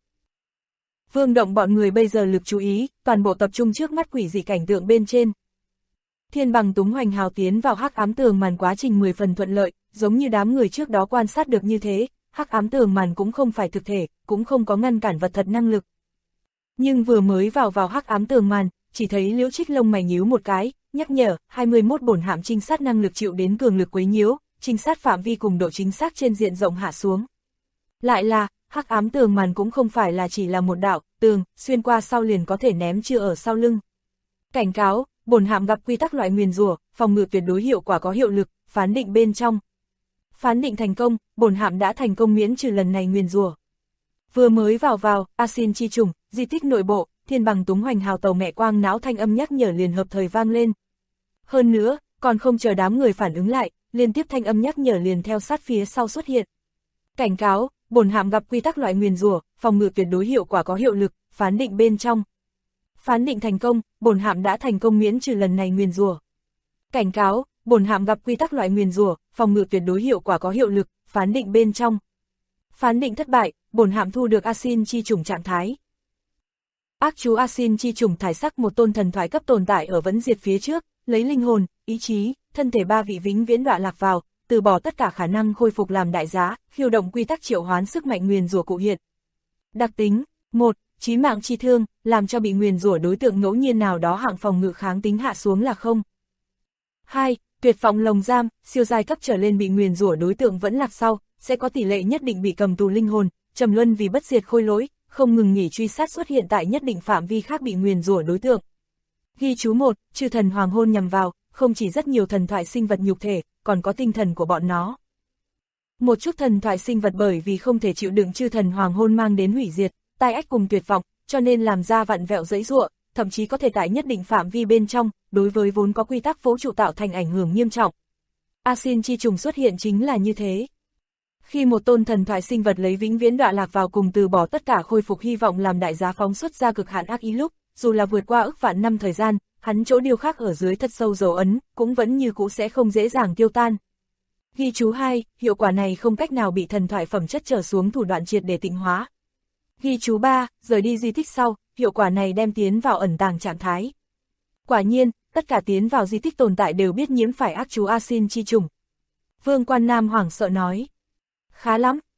Vương Động bọn người bây giờ lực chú ý, toàn bộ tập trung trước mắt quỷ dị cảnh tượng bên trên. Thiên Bằng Túng Hoành Hào tiến vào hắc ám tường màn quá trình 10 phần thuận lợi, giống như đám người trước đó quan sát được như thế, hắc ám tường màn cũng không phải thực thể, cũng không có ngăn cản vật thật năng lực. Nhưng vừa mới vào hắc ám tường màn, chỉ thấy Liễu Trích lông mày nhíu một cái, nhắc nhở, 21 bổn hạm trinh sát năng lực chịu đến cường lực quấy nhiễu, trinh sát phạm vi cùng độ chính xác trên diện rộng hạ xuống. Lại là, hắc ám tường màn cũng không phải là chỉ là một đạo tường, xuyên qua sau liền có thể ném chưa ở sau lưng. Cảnh cáo, bổn hạm gặp quy tắc loại nguyền rủa, phòng ngự tuyệt đối hiệu quả có hiệu lực, phán định bên trong. Phán định thành công, bổn hạm đã thành công miễn trừ lần này nguyền rủa. Vừa mới vào, Asin chi trùng, di tích nội bộ, Thiên Bằng Túng Hoành Hào tàu mẹ quang não thanh âm nhắc nhở liền hợp thời vang lên. Hơn nữa, còn không chờ đám người phản ứng lại, liên tiếp thanh âm nhắc nhở liền theo sát phía sau xuất hiện. Cảnh cáo, bổn hạm gặp quy tắc loại nguyền rủa, phòng ngự tuyệt đối hiệu quả có hiệu lực, phán định bên trong. Phán định thành công, bổn hạm đã thành công miễn trừ lần này nguyền rủa. Cảnh cáo, bổn hạm gặp quy tắc loại nguyền rủa, phòng ngự tuyệt đối hiệu quả có hiệu lực, phán định bên trong. Phán định thất bại, bổn hạm thu được Asin chi trùng trạng thái. Ác chú Asin chi trùng thải sắc một tôn thần thoại cấp tồn tại ở vẫn diệt phía trước, lấy linh hồn, ý chí, thân thể ba vị vĩnh viễn đọa lạc vào, từ bỏ tất cả khả năng khôi phục làm đại giá, khiêu động quy tắc triệu hoán sức mạnh nguyền rủa cụ hiện. Đặc tính: 1. Chí mạng chi thương, làm cho bị nguyền rủa đối tượng ngẫu nhiên nào đó hạng phòng ngự kháng tính hạ xuống là 0. 2. Tuyệt vọng lồng giam, siêu giai cấp trở lên bị nguyền rủa đối tượng vẫn lạc sau, sẽ có tỷ lệ nhất định bị cầm tù linh hồn, trầm luân vì bất diệt khôi lỗi, không ngừng nghỉ truy sát xuất hiện tại nhất định phạm vi khác bị nguyền rủa đối tượng. Ghi chú 1, chư thần hoàng hôn nhằm vào, không chỉ rất nhiều thần thoại sinh vật nhục thể, còn có tinh thần của bọn nó. Một chút thần thoại sinh vật bởi vì không thể chịu đựng chư thần hoàng hôn mang đến hủy diệt, tai ách cùng tuyệt vọng, cho nên làm ra vặn vẹo giãy giụa, thậm chí có thể tại nhất định phạm vi bên trong, đối với vốn có quy tắc vũ trụ tạo thành ảnh hưởng nghiêm trọng. Asin chi trùng xuất hiện chính là như thế. Khi một tôn thần thoại sinh vật lấy vĩnh viễn đọa lạc vào cùng từ bỏ tất cả khôi phục hy vọng làm đại giá phóng xuất ra cực hạn ác ý lúc, dù là vượt qua ức vạn năm thời gian, hắn chỗ điêu khắc ở dưới thật sâu dấu ấn, cũng vẫn như cũ sẽ không dễ dàng tiêu tan. Ghi chú 2, hiệu quả này không cách nào bị thần thoại phẩm chất trở xuống thủ đoạn triệt để tịnh hóa. Ghi chú 3, rời đi di tích sau, hiệu quả này đem tiến vào ẩn tàng trạng thái. Quả nhiên, tất cả tiến vào di tích tồn tại đều biết nhiễm phải ác chú Asin chi trùng. Vương Quan Nam hoảng sợ nói. Khá lắm,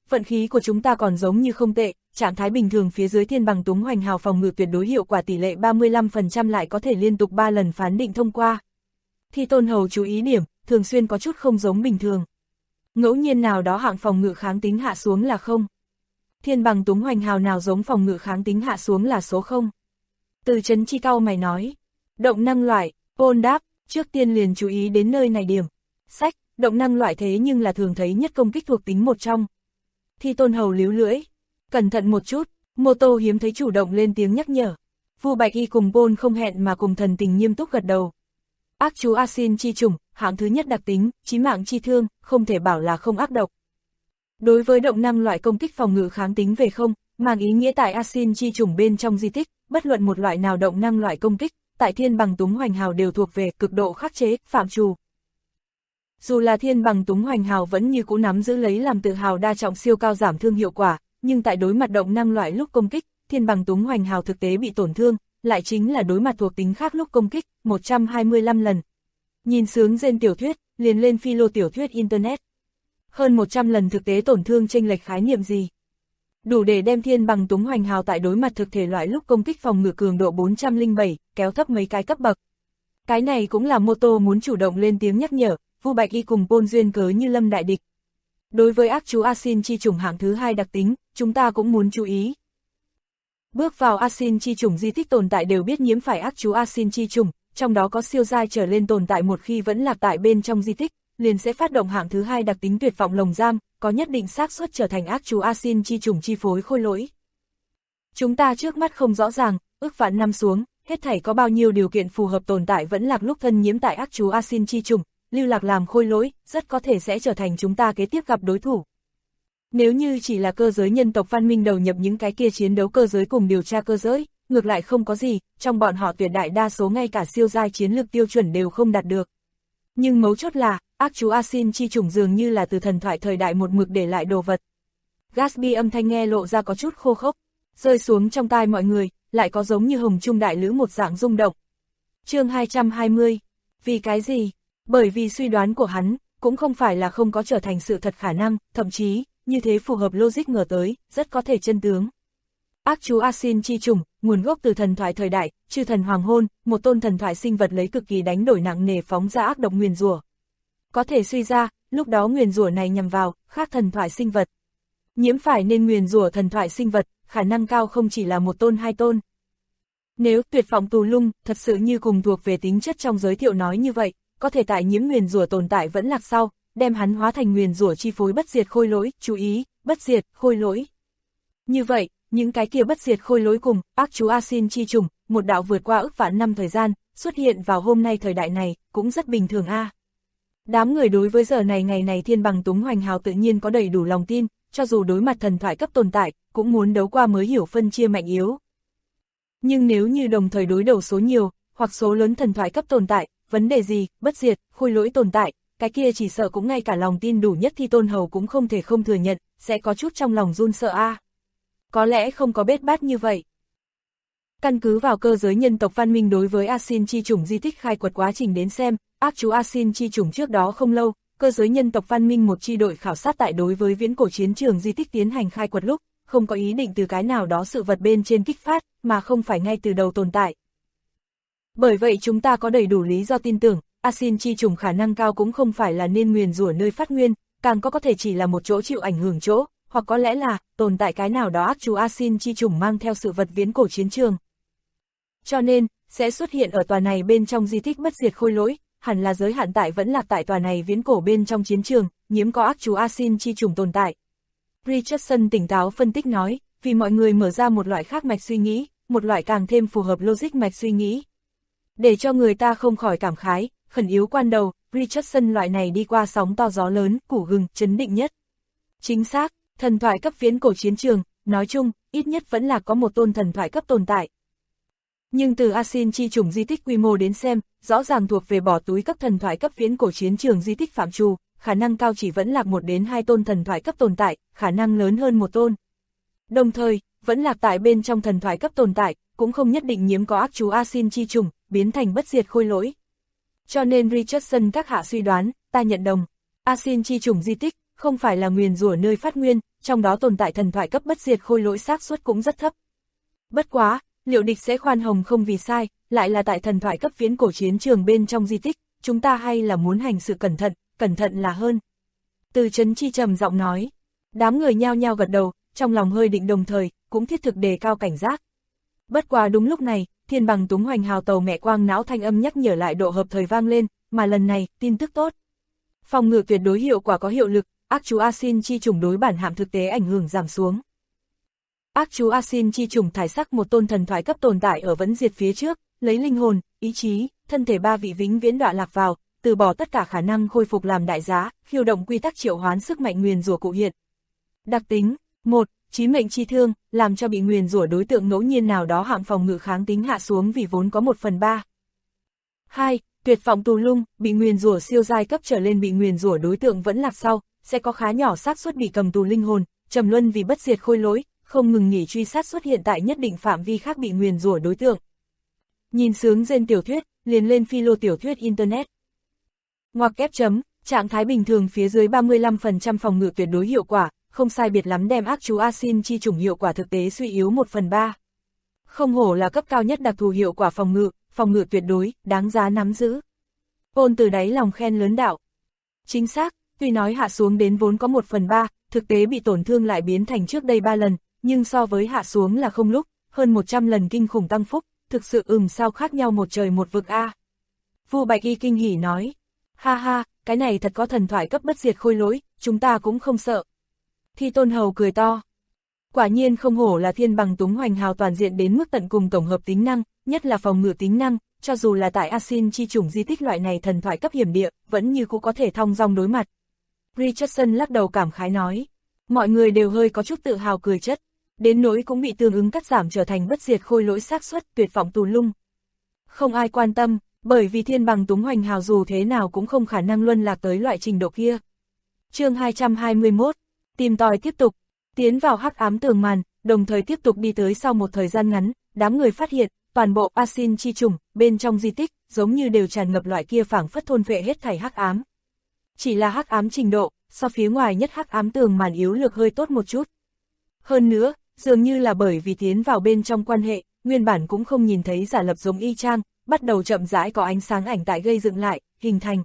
vận khí của chúng ta còn giống như không tệ, trạng thái bình thường phía dưới thiên bằng túng hoành hào phòng ngự tuyệt đối hiệu quả tỷ lệ 35% lại có thể liên tục 3 lần phán định thông qua. Thi Tôn Hầu chú ý điểm, thường xuyên có chút không giống bình thường. Ngẫu nhiên nào đó hạng phòng ngự kháng tính hạ xuống là không. Thiên bằng túng hoành hào nào giống phòng ngự kháng tính hạ xuống là số 0. Từ Trấn Chi cau mày nói. Động năng loại, Paul đáp, trước tiên liền chú ý đến nơi này điểm. Sách, động năng loại thế nhưng là thường thấy nhất công kích thuộc tính một trong. Thi Tôn Hầu líu lưỡi. Cẩn thận một chút, Mô Tô hiếm thấy chủ động lên tiếng nhắc nhở. Vu Bạch Y cùng Paul không hẹn mà cùng thần tình nghiêm túc gật đầu. Ác chú Asin chi trùng, hạng thứ nhất đặc tính, chí mạng chi thương, không thể bảo là không ác độc. Đối với động năng loại công kích phòng ngự kháng tính về không, mang ý nghĩa tại Asin chi trùng bên trong di tích, bất luận một loại nào động năng loại công kích, tại thiên bằng túng hoành hào đều thuộc về cực độ khắc chế, phạm trù. Dù là thiên bằng túng hoành hào vẫn như cũ nắm giữ lấy làm tự hào đa trọng siêu cao giảm thương hiệu quả, nhưng tại đối mặt động năng loại lúc công kích, thiên bằng túng hoành hào thực tế bị tổn thương, lại chính là đối mặt thuộc tính khác lúc công kích, 125 lần. Nhìn sướng trên tiểu thuyết, liền lên philo tiểu thuyết Internet. Hơn 100 lần thực tế tổn thương chênh lệch khái niệm gì? Đủ để đem thiên bằng túng hoành hào tại đối mặt thực thể loại lúc công kích phòng ngự cường độ 407, kéo thấp mấy cái cấp bậc. Cái này cũng là Mô Tô muốn chủ động lên tiếng nhắc nhở, Vu Bạch Y cùng Paul duyên cớ như lâm đại địch. Đối với ác chú Asin chi trùng hạng thứ 2 đặc tính, chúng ta cũng muốn chú ý. Bước vào Asin chi trùng di tích tồn tại đều biết nhiễm phải ác chú Asin chi trùng, trong đó có siêu giai trở lên tồn tại một khi vẫn lạc tại bên trong di tích, liền sẽ phát động hạng thứ 2 đặc tính tuyệt vọng lồng giam, có nhất định xác suất trở thành ác chú Asin chi trùng chi phối khôi lỗi. Chúng ta trước mắt không rõ ràng, ước vạn năm xuống, hết thảy có bao nhiêu điều kiện phù hợp tồn tại vẫn lạc lúc thân nhiễm tại ác chú Asin chi trùng, lưu lạc làm khôi lỗi, rất có thể sẽ trở thành chúng ta kế tiếp gặp đối thủ. Nếu như chỉ là cơ giới nhân tộc văn minh đầu nhập những cái kia chiến đấu cơ giới cùng điều tra cơ giới, ngược lại không có gì, trong bọn họ tuyệt đại đa số ngay cả siêu giai chiến lược tiêu chuẩn đều không đạt được. Nhưng mấu chốt là, ác chú Asin chi trùng dường như là từ thần thoại thời đại một mực để lại đồ vật. Gatsby âm thanh nghe lộ ra có chút khô khốc, rơi xuống trong tai mọi người, lại có giống như hồng trung đại lữ một dạng rung động. Chương 220, vì cái gì? Bởi vì suy đoán của hắn, cũng không phải là không có trở thành sự thật khả năng, thậm chí, như thế phù hợp logic ngờ tới, rất có thể chân tướng. Ác chú Asin chi trùng, nguồn gốc từ thần thoại thời đại, chư thần hoàng hôn, một tôn thần thoại sinh vật lấy cực kỳ đánh đổi nặng nề phóng ra ác độc nguyền rủa. Có thể suy ra, lúc đó nguyền rủa này nhằm vào khác thần thoại sinh vật. Nhiễm phải nên nguyền rủa thần thoại sinh vật, khả năng cao không chỉ là một tôn hai tôn. Nếu tuyệt vọng tù lung thật sự như cùng thuộc về tính chất trong giới thiệu nói như vậy, có thể tại nhiễm nguyền rủa tồn tại vẫn lạc sau, đem hắn hóa thành nguyền rủa chi phối bất diệt khôi lỗi, chú ý, bất diệt khôi lỗi. Như vậy, những cái kia bất diệt khôi lỗi cùng ác chú Asin chi trùng, một đạo vượt qua ức vạn năm thời gian, xuất hiện vào hôm nay thời đại này, cũng rất bình thường a. Đám người đối với giờ này ngày này thiên bằng túng hoành hào tự nhiên có đầy đủ lòng tin, cho dù đối mặt thần thoại cấp tồn tại, cũng muốn đấu qua mới hiểu phân chia mạnh yếu. Nhưng nếu như đồng thời đối đầu số nhiều, hoặc số lớn thần thoại cấp tồn tại, vấn đề gì, bất diệt, khôi lỗi tồn tại, cái kia chỉ sợ cũng ngay cả lòng tin đủ nhất Thi Tôn Hầu cũng không thể không thừa nhận, sẽ có chút trong lòng run sợ a. Có lẽ không có bết bát như vậy. Căn cứ vào cơ giới nhân tộc văn minh đối với Asin chi chủng di tích khai quật quá trình đến xem, ác chú Asin chi chủng trước đó không lâu, cơ giới nhân tộc văn minh một chi đội khảo sát tại đối với viễn cổ chiến trường di tích tiến hành khai quật lúc, không có ý định từ cái nào đó sự vật bên trên kích phát, mà không phải ngay từ đầu tồn tại. Bởi vậy chúng ta có đầy đủ lý do tin tưởng, Asin chi chủng khả năng cao cũng không phải là nên nguyền rủa nơi phát nguyên, càng có thể chỉ là một chỗ chịu ảnh hưởng chỗ, hoặc có lẽ là tồn tại cái nào đó ác chú Asin chi chủng mang theo sự vật viễn cổ chiến trường. Cho nên, sẽ xuất hiện ở tòa này bên trong di tích bất diệt khôi lỗi, hẳn là giới hạn tại vẫn lạc tại tòa này viễn cổ bên trong chiến trường, nhiễm có ác chú Asin chi chủng tồn tại. Richardson tỉnh táo phân tích nói, vì mọi người mở ra một loại khác mạch suy nghĩ, một loại càng thêm phù hợp logic mạch suy nghĩ. Để cho người ta không khỏi cảm khái, khẩn yếu quan đầu, Richardson loại này đi qua sóng to gió lớn, củ gừng, chấn định nhất. Chính xác, thần thoại cấp viễn cổ chiến trường, nói chung, ít nhất vẫn là có một tôn thần thoại cấp tồn tại. Nhưng từ Asin chi chủng di tích quy mô đến xem, rõ ràng thuộc về bỏ túi cấp thần thoại cấp viễn cổ chiến trường di tích phạm trù, khả năng cao chỉ vẫn lạc 1 đến 2 tôn thần thoại cấp tồn tại, khả năng lớn hơn 1 tôn. Đồng thời, vẫn lạc tại bên trong thần thoại cấp tồn tại, cũng không nhất định nhiễm có ác chú Asin chi chủng, biến thành bất diệt khôi lỗi. Cho nên Richardson các hạ suy đoán, ta nhận đồng, Asin chi chủng di tích, không phải là nguyền rủa nơi phát nguyên, trong đó tồn tại thần thoại cấp bất diệt khôi lỗi xác suất cũng rất thấp. Bất quá, liệu địch sẽ khoan hồng không vì sai, lại là tại thần thoại cấp viễn cổ chiến trường bên trong di tích, chúng ta hay là muốn hành sự cẩn thận là hơn. Từ Chấn Chi trầm giọng nói, đám người nhao nhao gật đầu, trong lòng hơi định đồng thời, cũng thiết thực đề cao cảnh giác. Bất quá đúng lúc này, Thiên Bằng Túng Hoành Hào tàu mẹ quang não thanh âm nhắc nhở lại độ hợp thời vang lên, mà lần này, tin tức tốt. Phòng ngự tuyệt đối hiệu quả có hiệu lực, ác chú Asin chi trùng đối bản hạm thực tế ảnh hưởng giảm xuống. Ác chú Asin chi trùng thải sắc một tôn thần thoại cấp tồn tại ở vẫn diệt phía trước, lấy linh hồn, ý chí, thân thể ba vị vĩnh viễn đọa lạc vào, từ bỏ tất cả khả năng khôi phục làm đại giá, khiêu động quy tắc triệu hoán sức mạnh nguyền rủa cụ hiện. Đặc tính: 1. Chí mệnh chi thương, làm cho bị nguyền rủa đối tượng ngẫu nhiên nào đó hạng phòng ngự kháng tính hạ xuống vì vốn có 1/3. 2. Tuyệt vọng tù lung, bị nguyền rủa siêu giai cấp trở lên bị nguyền rủa đối tượng vẫn lạc sau, sẽ có khá nhỏ xác suất bị cầm tù linh hồn, trầm luân vì bất diệt khôi lỗi, không ngừng nghỉ truy sát xuất hiện tại nhất định phạm vi khác bị nguyền rủa đối tượng. Nhìn sướng gen tiểu thuyết, liền lên philo tiểu thuyết internet. Ngoặc kép chấm, trạng thái bình thường phía dưới 35% phòng ngự tuyệt đối hiệu quả, không sai biệt lắm đem ác chú Asin chi trùng hiệu quả thực tế suy yếu 1/3. Không hổ là cấp cao nhất đặc thù hiệu quả phòng ngự tuyệt đối, đáng giá nắm giữ. Ôn từ đáy lòng khen lớn đạo. Chính xác, tuy nói hạ xuống đến vốn có 1/3, thực tế bị tổn thương lại biến thành trước đây 3 lần, nhưng so với hạ xuống là không lúc, hơn 100 lần kinh khủng tăng phúc, thực sự sao khác nhau một trời một vực a. Vu Bạch Y kinh hỉ nói, ha ha, cái này thật có thần thoại cấp bất diệt khôi lỗi, chúng ta cũng không sợ. Thi Tôn Hầu cười to. Quả nhiên không hổ là Thiên Bằng Túng Hoành Hào toàn diện đến mức tận cùng tổng hợp tính năng, nhất là phòng ngự tính năng, cho dù là tại Asin chi chủng di tích loại này thần thoại cấp hiểm địa, vẫn như cũng có thể thong dong đối mặt. Richardson lắc đầu cảm khái nói. Mọi người đều hơi có chút tự hào cười chất, đến nỗi cũng bị tương ứng cắt giảm trở thành bất diệt khôi lỗi xác suất tuyệt vọng tù lung. Không ai quan tâm, bởi vì Thiên Bằng Túng Hoành Hào dù thế nào cũng không khả năng luân lạc tới loại trình độ kia. Chương 221, tìm tòi tiếp tục, tiến vào hắc ám tường màn, đồng thời tiếp tục đi tới sau một thời gian ngắn, đám người phát hiện, toàn bộ Asin chi trùng, bên trong di tích, giống như đều tràn ngập loại kia phảng phất thôn phệ hết thảy hắc ám. Chỉ là hắc ám trình độ, so phía ngoài nhất hắc ám tường màn yếu lược hơi tốt một chút. Hơn nữa, dường như là bởi vì tiến vào bên trong quan hệ, nguyên bản cũng không nhìn thấy giả lập giống y chang, bắt đầu chậm rãi có ánh sáng ảnh tại gây dựng lại, hình thành.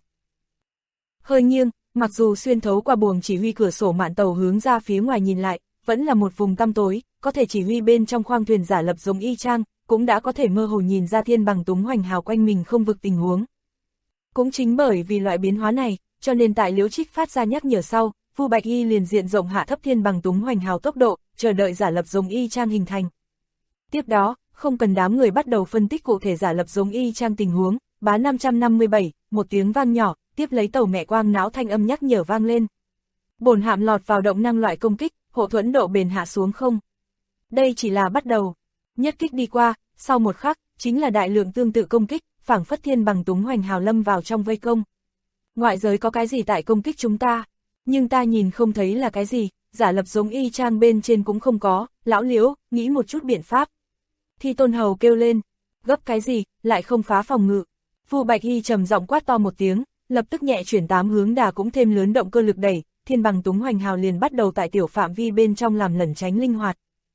Hơi nghiêng, mặc dù xuyên thấu qua buồng chỉ huy cửa sổ mạn tàu hướng ra phía ngoài nhìn lại, vẫn là một vùng tăm tối, có thể chỉ huy bên trong khoang thuyền giả lập giống y chang, cũng đã có thể mơ hồ nhìn ra Thiên Bằng Túng Hoành Hào quanh mình không vực tình huống. Cũng chính bởi vì loại biến hóa này, cho nên tại Liễu Trích phát ra nhắc nhở sau, Vu Bạch Y liền diện rộng hạ thấp Thiên Bằng Túng Hoành Hào tốc độ, chờ đợi giả lập giống y chang hình thành. Tiếp đó, không cần đám người bắt đầu phân tích cụ thể giả lập giống y chang tình huống, bá 557, một tiếng vang nhỏ, tiếp lấy tàu mẹ quang não thanh âm nhắc nhở vang lên. Bổn hạm lọt vào động năng loại công kích, hộ thuẫn độ bền hạ xuống không. Đây chỉ là bắt đầu. Nhất kích đi qua, sau một khắc, chính là đại lượng tương tự công kích, phảng phất Thiên Bằng Túng Hoành Hào lâm vào trong vây công. Ngoại giới có cái gì tại công kích chúng ta, nhưng ta nhìn không thấy là cái gì, giả lập giống y chang bên trên cũng không có, lão Liễu, nghĩ một chút biện pháp. Thi Tôn Hầu kêu lên, gấp cái gì, lại không phá phòng ngự. Vu Bạch Y trầm giọng quát to một tiếng, lập tức nhẹ chuyển 8 hướng đà cũng thêm lớn động cơ lực đẩy, Thiên Bằng Túng Hoành Hào liền bắt đầu tại tiểu phạm vi bên trong làm lẩn tránh linh hoạt.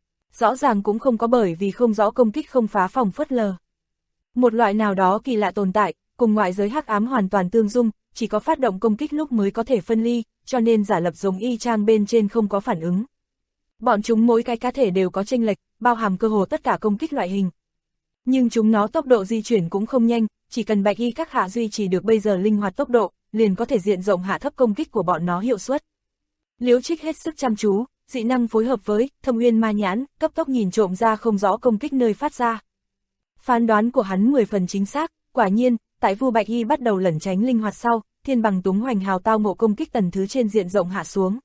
Rõ ràng cũng không có bởi vì không rõ công kích không phá phòng phớt lờ. Một loại nào đó kỳ lạ tồn tại, cùng ngoại giới hắc ám hoàn toàn tương dung, chỉ có phát động công kích lúc mới có thể phân ly, cho nên giả lập giống y chang bên trên không có phản ứng. Bọn chúng mỗi cái cá thể đều có chênh lệch, bao hàm cơ hồ tất cả công kích loại hình. Nhưng chúng nó tốc độ di chuyển cũng không nhanh, chỉ cần Bạch Y các hạ duy trì được bây giờ linh hoạt tốc độ, liền có thể diện rộng hạ thấp công kích của bọn nó hiệu suất. Liễu Trích hết sức chăm chú, dị năng phối hợp với Thâm Uyên Ma Nhãn, cấp tốc nhìn trộm ra không rõ công kích nơi phát ra. Phán đoán của hắn 10 phần chính xác, quả nhiên, tại Vu Bạch Y bắt đầu lẩn tránh linh hoạt sau, Thiên Bằng Túng Hoành Hào tao ngộ công kích tần thứ trên diện rộng hạ xuống.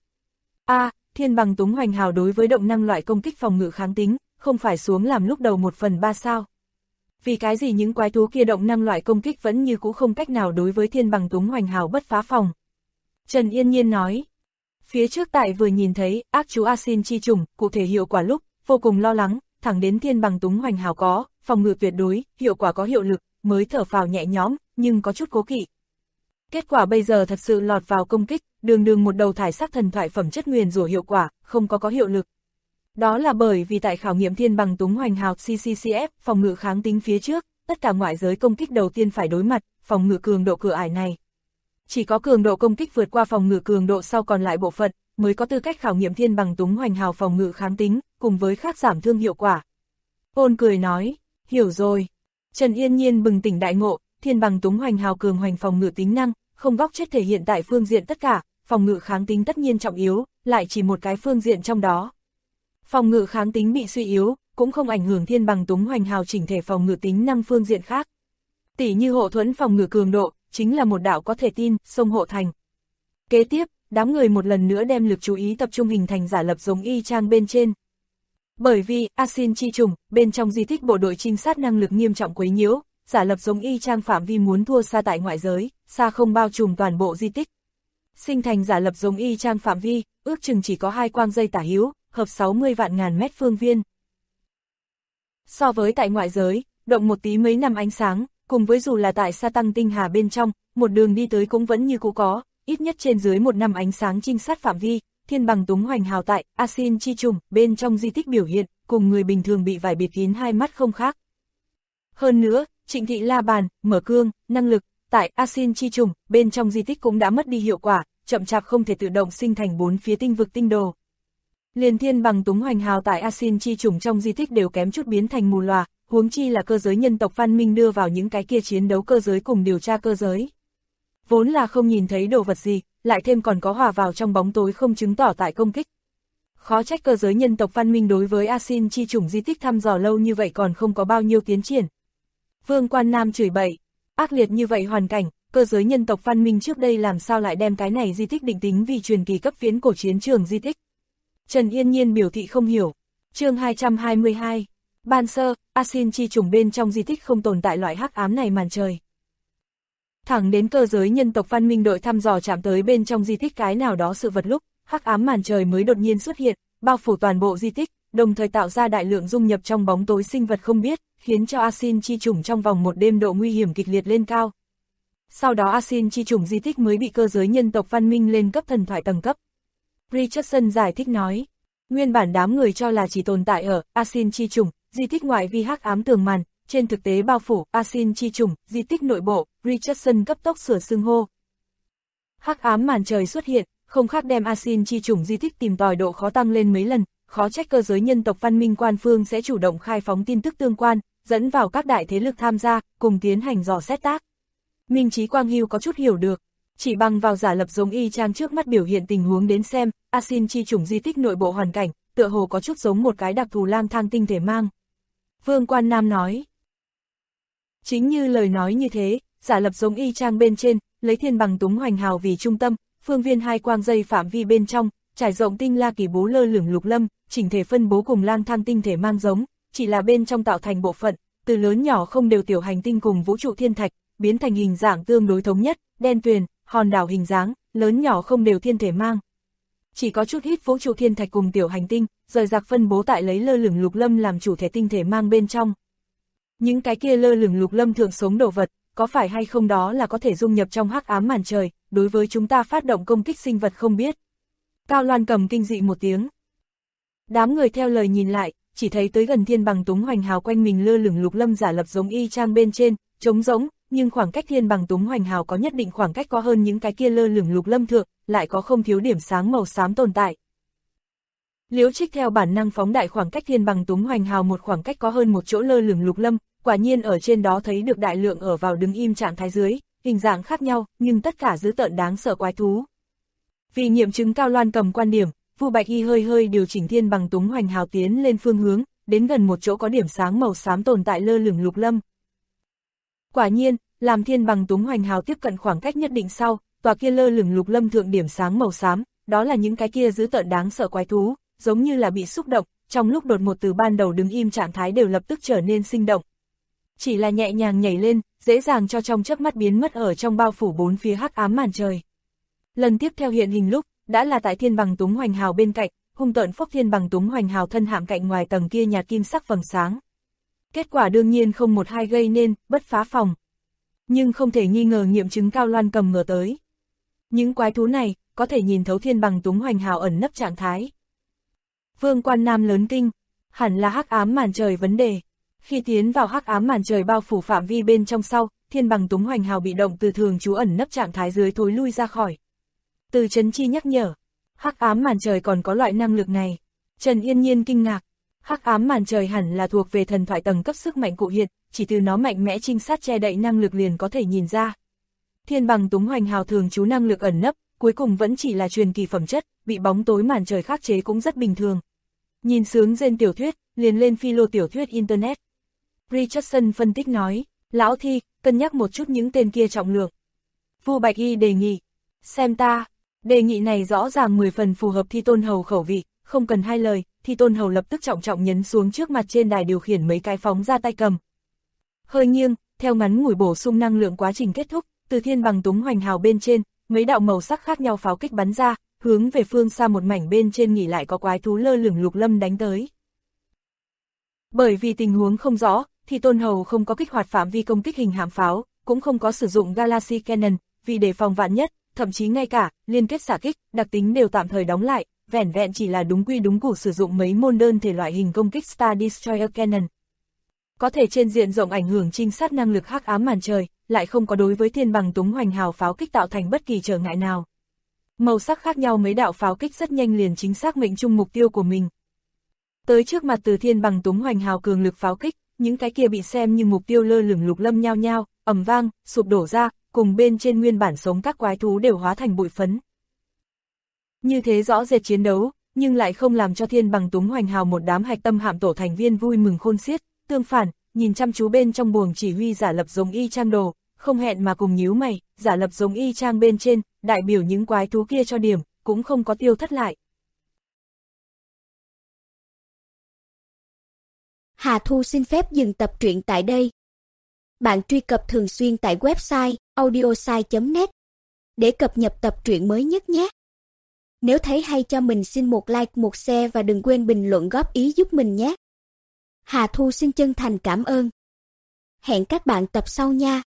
Thiên Bằng Túng Hoành Hào đối với động năng loại công kích phòng ngự kháng tính, không phải xuống làm lúc đầu 1/3 sao? Vì cái gì những quái thú kia động năng loại công kích vẫn như cũ không cách nào đối với Thiên Bằng Túng Hoành Hào bất phá phòng? Trần Yên Nhiên nói. Phía trước tại vừa nhìn thấy ác chú Asin chi trùng, cụ thể hiệu quả lúc, vô cùng lo lắng, thẳng đến Thiên Bằng Túng Hoành Hào có, phòng ngự tuyệt đối, hiệu quả có hiệu lực, mới thở phào nhẹ nhõm, nhưng có chút cố kỵ. Kết quả bây giờ thật sự lọt vào công kích, đường đường một đầu thải sắc thần thoại phẩm chất nguyền rủa hiệu quả, không có hiệu lực. Đó là bởi vì tại khảo nghiệm thiên bằng túng hoành hào CCCF, phòng ngự kháng tính phía trước, tất cả ngoại giới công kích đầu tiên phải đối mặt, phòng ngự cường độ cửa ải này. Chỉ có cường độ công kích vượt qua phòng ngự cường độ sau còn lại bộ phận, mới có tư cách khảo nghiệm thiên bằng túng hoành hào phòng ngự kháng tính, cùng với khác giảm thương hiệu quả. Ôn cười nói, hiểu rồi. Trần Yên Nhiên bừng tỉnh đại ngộ, thiên bằng túng hoành hào cường hoành phòng ngự tính năng, không góc chết thể hiện tại phương diện tất cả, phòng ngự kháng tính tất nhiên trọng yếu, lại chỉ một cái phương diện trong đó. Phòng ngự kháng tính bị suy yếu, cũng không ảnh hưởng thiên bằng túng hoành hào chỉnh thể phòng ngự tính năng phương diện khác. Tỷ như hộ thuẫn phòng ngự cường độ, chính là một đạo có thể tin, sông hộ thành. Kế tiếp, đám người một lần nữa đem lực chú ý tập trung hình thành giả lập giống y chang bên trên. Bởi vì, Asin chi trùng, bên trong di tích bộ đội trinh sát năng lực nghiêm trọng quấy nhiễu, giả lập giống y chang phạm vi muốn thua xa tại ngoại giới, xa không bao trùm toàn bộ di tích. Sinh thành giả lập giống y chang phạm vi, ước chừng chỉ có 2 quang dây tả hữu, hợp 60 vạn ngàn mét phương viên. So với tại ngoại giới, động một tí mấy năm ánh sáng, cùng với dù là tại sa tăng tinh hà bên trong, một đường đi tới cũng vẫn như cũ có, ít nhất trên dưới 1 năm ánh sáng trinh sát phạm vi, thiên bằng túng hoành hào tại Asin chi trùng bên trong di tích biểu hiện, cùng người bình thường bị vải bịt kín hai mắt không khác. Hơn nữa, Trịnh Thị La Bàn, mở cương, năng lực, tại Asin chi trùng bên trong di tích cũng đã mất đi hiệu quả, chậm chạp không thể tự động sinh thành 4 phía tinh vực tinh đồ. Liền thiên bằng túng hoành hào tại Asin chi trùng trong di tích đều kém chút biến thành mù lòa, huống chi là cơ giới nhân tộc văn minh đưa vào những cái kia chiến đấu cơ giới cùng điều tra cơ giới. Vốn là không nhìn thấy đồ vật gì, lại thêm còn có hòa vào trong bóng tối không chứng tỏ tại công kích. Khó trách cơ giới nhân tộc văn minh đối với Asin chi trùng di tích thăm dò lâu như vậy còn không có bao nhiêu tiến triển. Vương Quan Nam chửi bậy, ác liệt như vậy hoàn cảnh, cơ giới nhân tộc văn minh trước đây làm sao lại đem cái này di tích định tính vì truyền kỳ cấp viễn cổ chiến trường di tích. Trần Yên Nhiên biểu thị không hiểu. Chương 222. Ban sơ, Asin chi trùng bên trong di tích không tồn tại loại hắc ám này màn trời. Thẳng đến cơ giới nhân tộc văn minh đội thăm dò chạm tới bên trong di tích cái nào đó sự vật lúc, hắc ám màn trời mới đột nhiên xuất hiện, bao phủ toàn bộ di tích, đồng thời tạo ra đại lượng dung nhập trong bóng tối sinh vật không biết, khiến cho Asin chi trùng trong vòng một đêm độ nguy hiểm kịch liệt lên cao. Sau đó Asin chi trùng di tích mới bị cơ giới nhân tộc văn minh lên cấp thần thoại tầng cấp. Richardson giải thích nói, nguyên bản đám người cho là chỉ tồn tại ở Asin chi trùng, di tích ngoại vi hắc ám tường màn, trên thực tế bao phủ Asin chi trùng, di tích nội bộ, Richardson cấp tốc sửa xưng hô. Hắc ám màn trời xuất hiện, không khác đem Asin chi trùng di tích tìm tòi độ khó tăng lên mấy lần, khó trách cơ giới nhân tộc văn minh quan phương sẽ chủ động khai phóng tin tức tương quan, dẫn vào các đại thế lực tham gia, cùng tiến hành dò xét tác. Minh Chí Quang Hưu có chút hiểu được, chỉ bằng vào giả lập giống y chang trước mắt biểu hiện tình huống đến xem, Asin chi trùng di tích nội bộ hoàn cảnh, tựa hồ có chút giống một cái đặc thù lang thang tinh thể mang. Vương Quan Nam nói. Chính như lời nói như thế, giả lập giống y chang bên trên, lấy thiên bằng túng hoành hào vì trung tâm, phương viên 2 quang dây phạm vi bên trong, trải rộng tinh la kỳ bố lơ lửng lục lâm, chỉnh thể phân bố cùng lang thang tinh thể mang giống, chỉ là bên trong tạo thành bộ phận, từ lớn nhỏ không đều tiểu hành tinh cùng vũ trụ thiên thạch, biến thành hình dạng tương đối thống nhất, đen tuyền, hòn đảo hình dáng, lớn nhỏ không đều thiên thể mang. Chỉ có chút ít vũ trụ thiên thạch cùng tiểu hành tinh, rời rạc phân bố tại lấy lơ lửng lục lâm làm chủ thể tinh thể mang bên trong. Những cái kia lơ lửng lục lâm thượng sống đồ vật, có phải hay không đó là có thể dung nhập trong hắc ám màn trời, đối với chúng ta phát động công kích sinh vật không biết. Cao Loan Cầm kinh dị một tiếng. Đám người theo lời nhìn lại, chỉ thấy tới gần thiên bằng túng hoành hào quanh mình lơ lửng lục lâm giả lập giống y chang bên trên, trống rỗng, nhưng khoảng cách thiên bằng túng hoành hào có nhất định khoảng cách có hơn những cái kia lơ lửng lục lâm thượng, lại có không thiếu điểm sáng màu xám tồn tại. Liễu Trích theo bản năng phóng đại khoảng cách thiên bằng túng hoành hào một khoảng cách có hơn một chỗ lơ lửng lục lâm, quả nhiên ở trên đó thấy được đại lượng ở vào đứng im trạng thái dưới, hình dạng khác nhau, nhưng tất cả dữ tợn đáng sợ quái thú. Vì nghiệm chứng Cao Loan Cầm quan điểm, Vu Bạch Y hơi điều chỉnh thiên bằng túng hoành hào tiến lên phương hướng, đến gần một chỗ có điểm sáng màu xám tồn tại lơ lửng lục lâm. Quả nhiên, làm thiên bằng túng hoành hào tiếp cận khoảng cách nhất định sau, tòa kia lơ lửng lục lâm thượng điểm sáng màu xám, đó là những cái kia dữ tợn đáng sợ quái thú, giống như là bị xúc động, trong lúc đột một từ ban đầu đứng im trạng thái đều lập tức trở nên sinh động. Chỉ là nhẹ nhàng nhảy lên, dễ dàng cho trong chớp mắt biến mất ở trong bao phủ bốn phía hắc ám màn trời. Lần tiếp theo hiện hình lúc, đã là tại thiên bằng túng hoành hào bên cạnh, hung tợn phốc thiên bằng túng hoành hào thân hạm cạnh ngoài tầng kia nhạt kim sắc vầng sáng. Kết quả đương nhiên không một hai gây nên, bất phá phòng. Nhưng không thể nghi ngờ nghiệm chứng Cao Loan Cầm ngờ tới. Những quái thú này, có thể nhìn thấu Thiên Bằng Túng Hoành Hào ẩn nấp trạng thái. Vương Quan Nam lớn kinh, hẳn là hắc ám màn trời vấn đề. Khi tiến vào hắc ám màn trời bao phủ phạm vi bên trong sau, Thiên Bằng Túng Hoành Hào bị động từ thường trú ẩn nấp trạng thái dưới thối lui ra khỏi. Từ Trấn Chi nhắc nhở, hắc ám màn trời còn có loại năng lực này. Trần Yên Nhiên kinh ngạc, hắc ám màn trời hẳn là thuộc về thần thoại tầng cấp sức mạnh cụ hiện, chỉ từ nó mạnh mẽ trinh sát che đậy năng lực liền có thể nhìn ra. Thiên Bằng Túng Hoành Hào thường trú năng lực ẩn nấp, cuối cùng vẫn chỉ là truyền kỳ phẩm chất, bị bóng tối màn trời khắc chế cũng rất bình thường. Nhìn sướng gen tiểu thuyết, liền lên philo tiểu thuyết Internet. Richardson phân tích nói, lão Thi, cân nhắc một chút những tên kia trọng lượng. Vu Bạch Y đề nghị, xem ta, đề nghị này rõ ràng 10 phần phù hợp Thi Tôn Hầu khẩu vị, không cần hai lời, Thi Tôn Hầu lập tức trọng trọng nhấn xuống trước mặt trên đài điều khiển mấy cái phóng ra tay cầm. Hơi nghiêng, theo ngắn ngủi bổ sung năng lượng quá trình kết thúc, từ Thiên Bằng Túng Hoành Hào bên trên, mấy đạo màu sắc khác nhau pháo kích bắn ra, hướng về phương xa một mảnh bên trên nghỉ lại có quái thú lơ lửng lục lâm đánh tới. Bởi vì tình huống không rõ, thì Tôn Hầu không có kích hoạt phạm vi công kích hình hạm pháo, cũng không có sử dụng Galaxy Cannon, vì đề phòng vạn nhất, thậm chí ngay cả liên kết xạ kích, đặc tính đều tạm thời đóng lại, vẻn vẹn chỉ là đúng quy đúng củ sử dụng mấy môn đơn thể loại hình công kích Star Destroyer Cannon. Có thể trên diện rộng ảnh hưởng trinh sát năng lực hắc ám màn trời, lại không có đối với Thiên Bằng Túng Hoành Hào pháo kích tạo thành bất kỳ trở ngại nào. Màu sắc khác nhau mấy đạo pháo kích rất nhanh liền chính xác mệnh trung mục tiêu của mình. Tới trước mặt từ Thiên Bằng Túng Hoành Hào cường lực pháo kích, những cái kia bị xem như mục tiêu lơ lửng lục lâm nhao nhao, ầm vang, sụp đổ ra, cùng bên trên nguyên bản sống các quái thú đều hóa thành bụi phấn. Như thế rõ rệt chiến đấu, nhưng lại không làm cho Thiên Bằng Túng Hoành Hào một đám hạch tâm hạm tổ thành viên vui mừng khôn xiết, tương phản, nhìn chăm chú bên trong buồng chỉ huy giả lập giống y chang đồ, không hẹn mà cùng nhíu mày, giả lập giống y chang bên trên, đại biểu những quái thú kia cho điểm, cũng không có tiêu thất lại. Hà Thu xin phép dừng tập truyện tại đây. Bạn truy cập thường xuyên tại website audiosai.net để cập nhật tập truyện mới nhất nhé. Nếu thấy hay cho mình xin một like, một share và đừng quên bình luận góp ý giúp mình nhé. Hà Thu xin chân thành cảm ơn. Hẹn các bạn tập sau nha.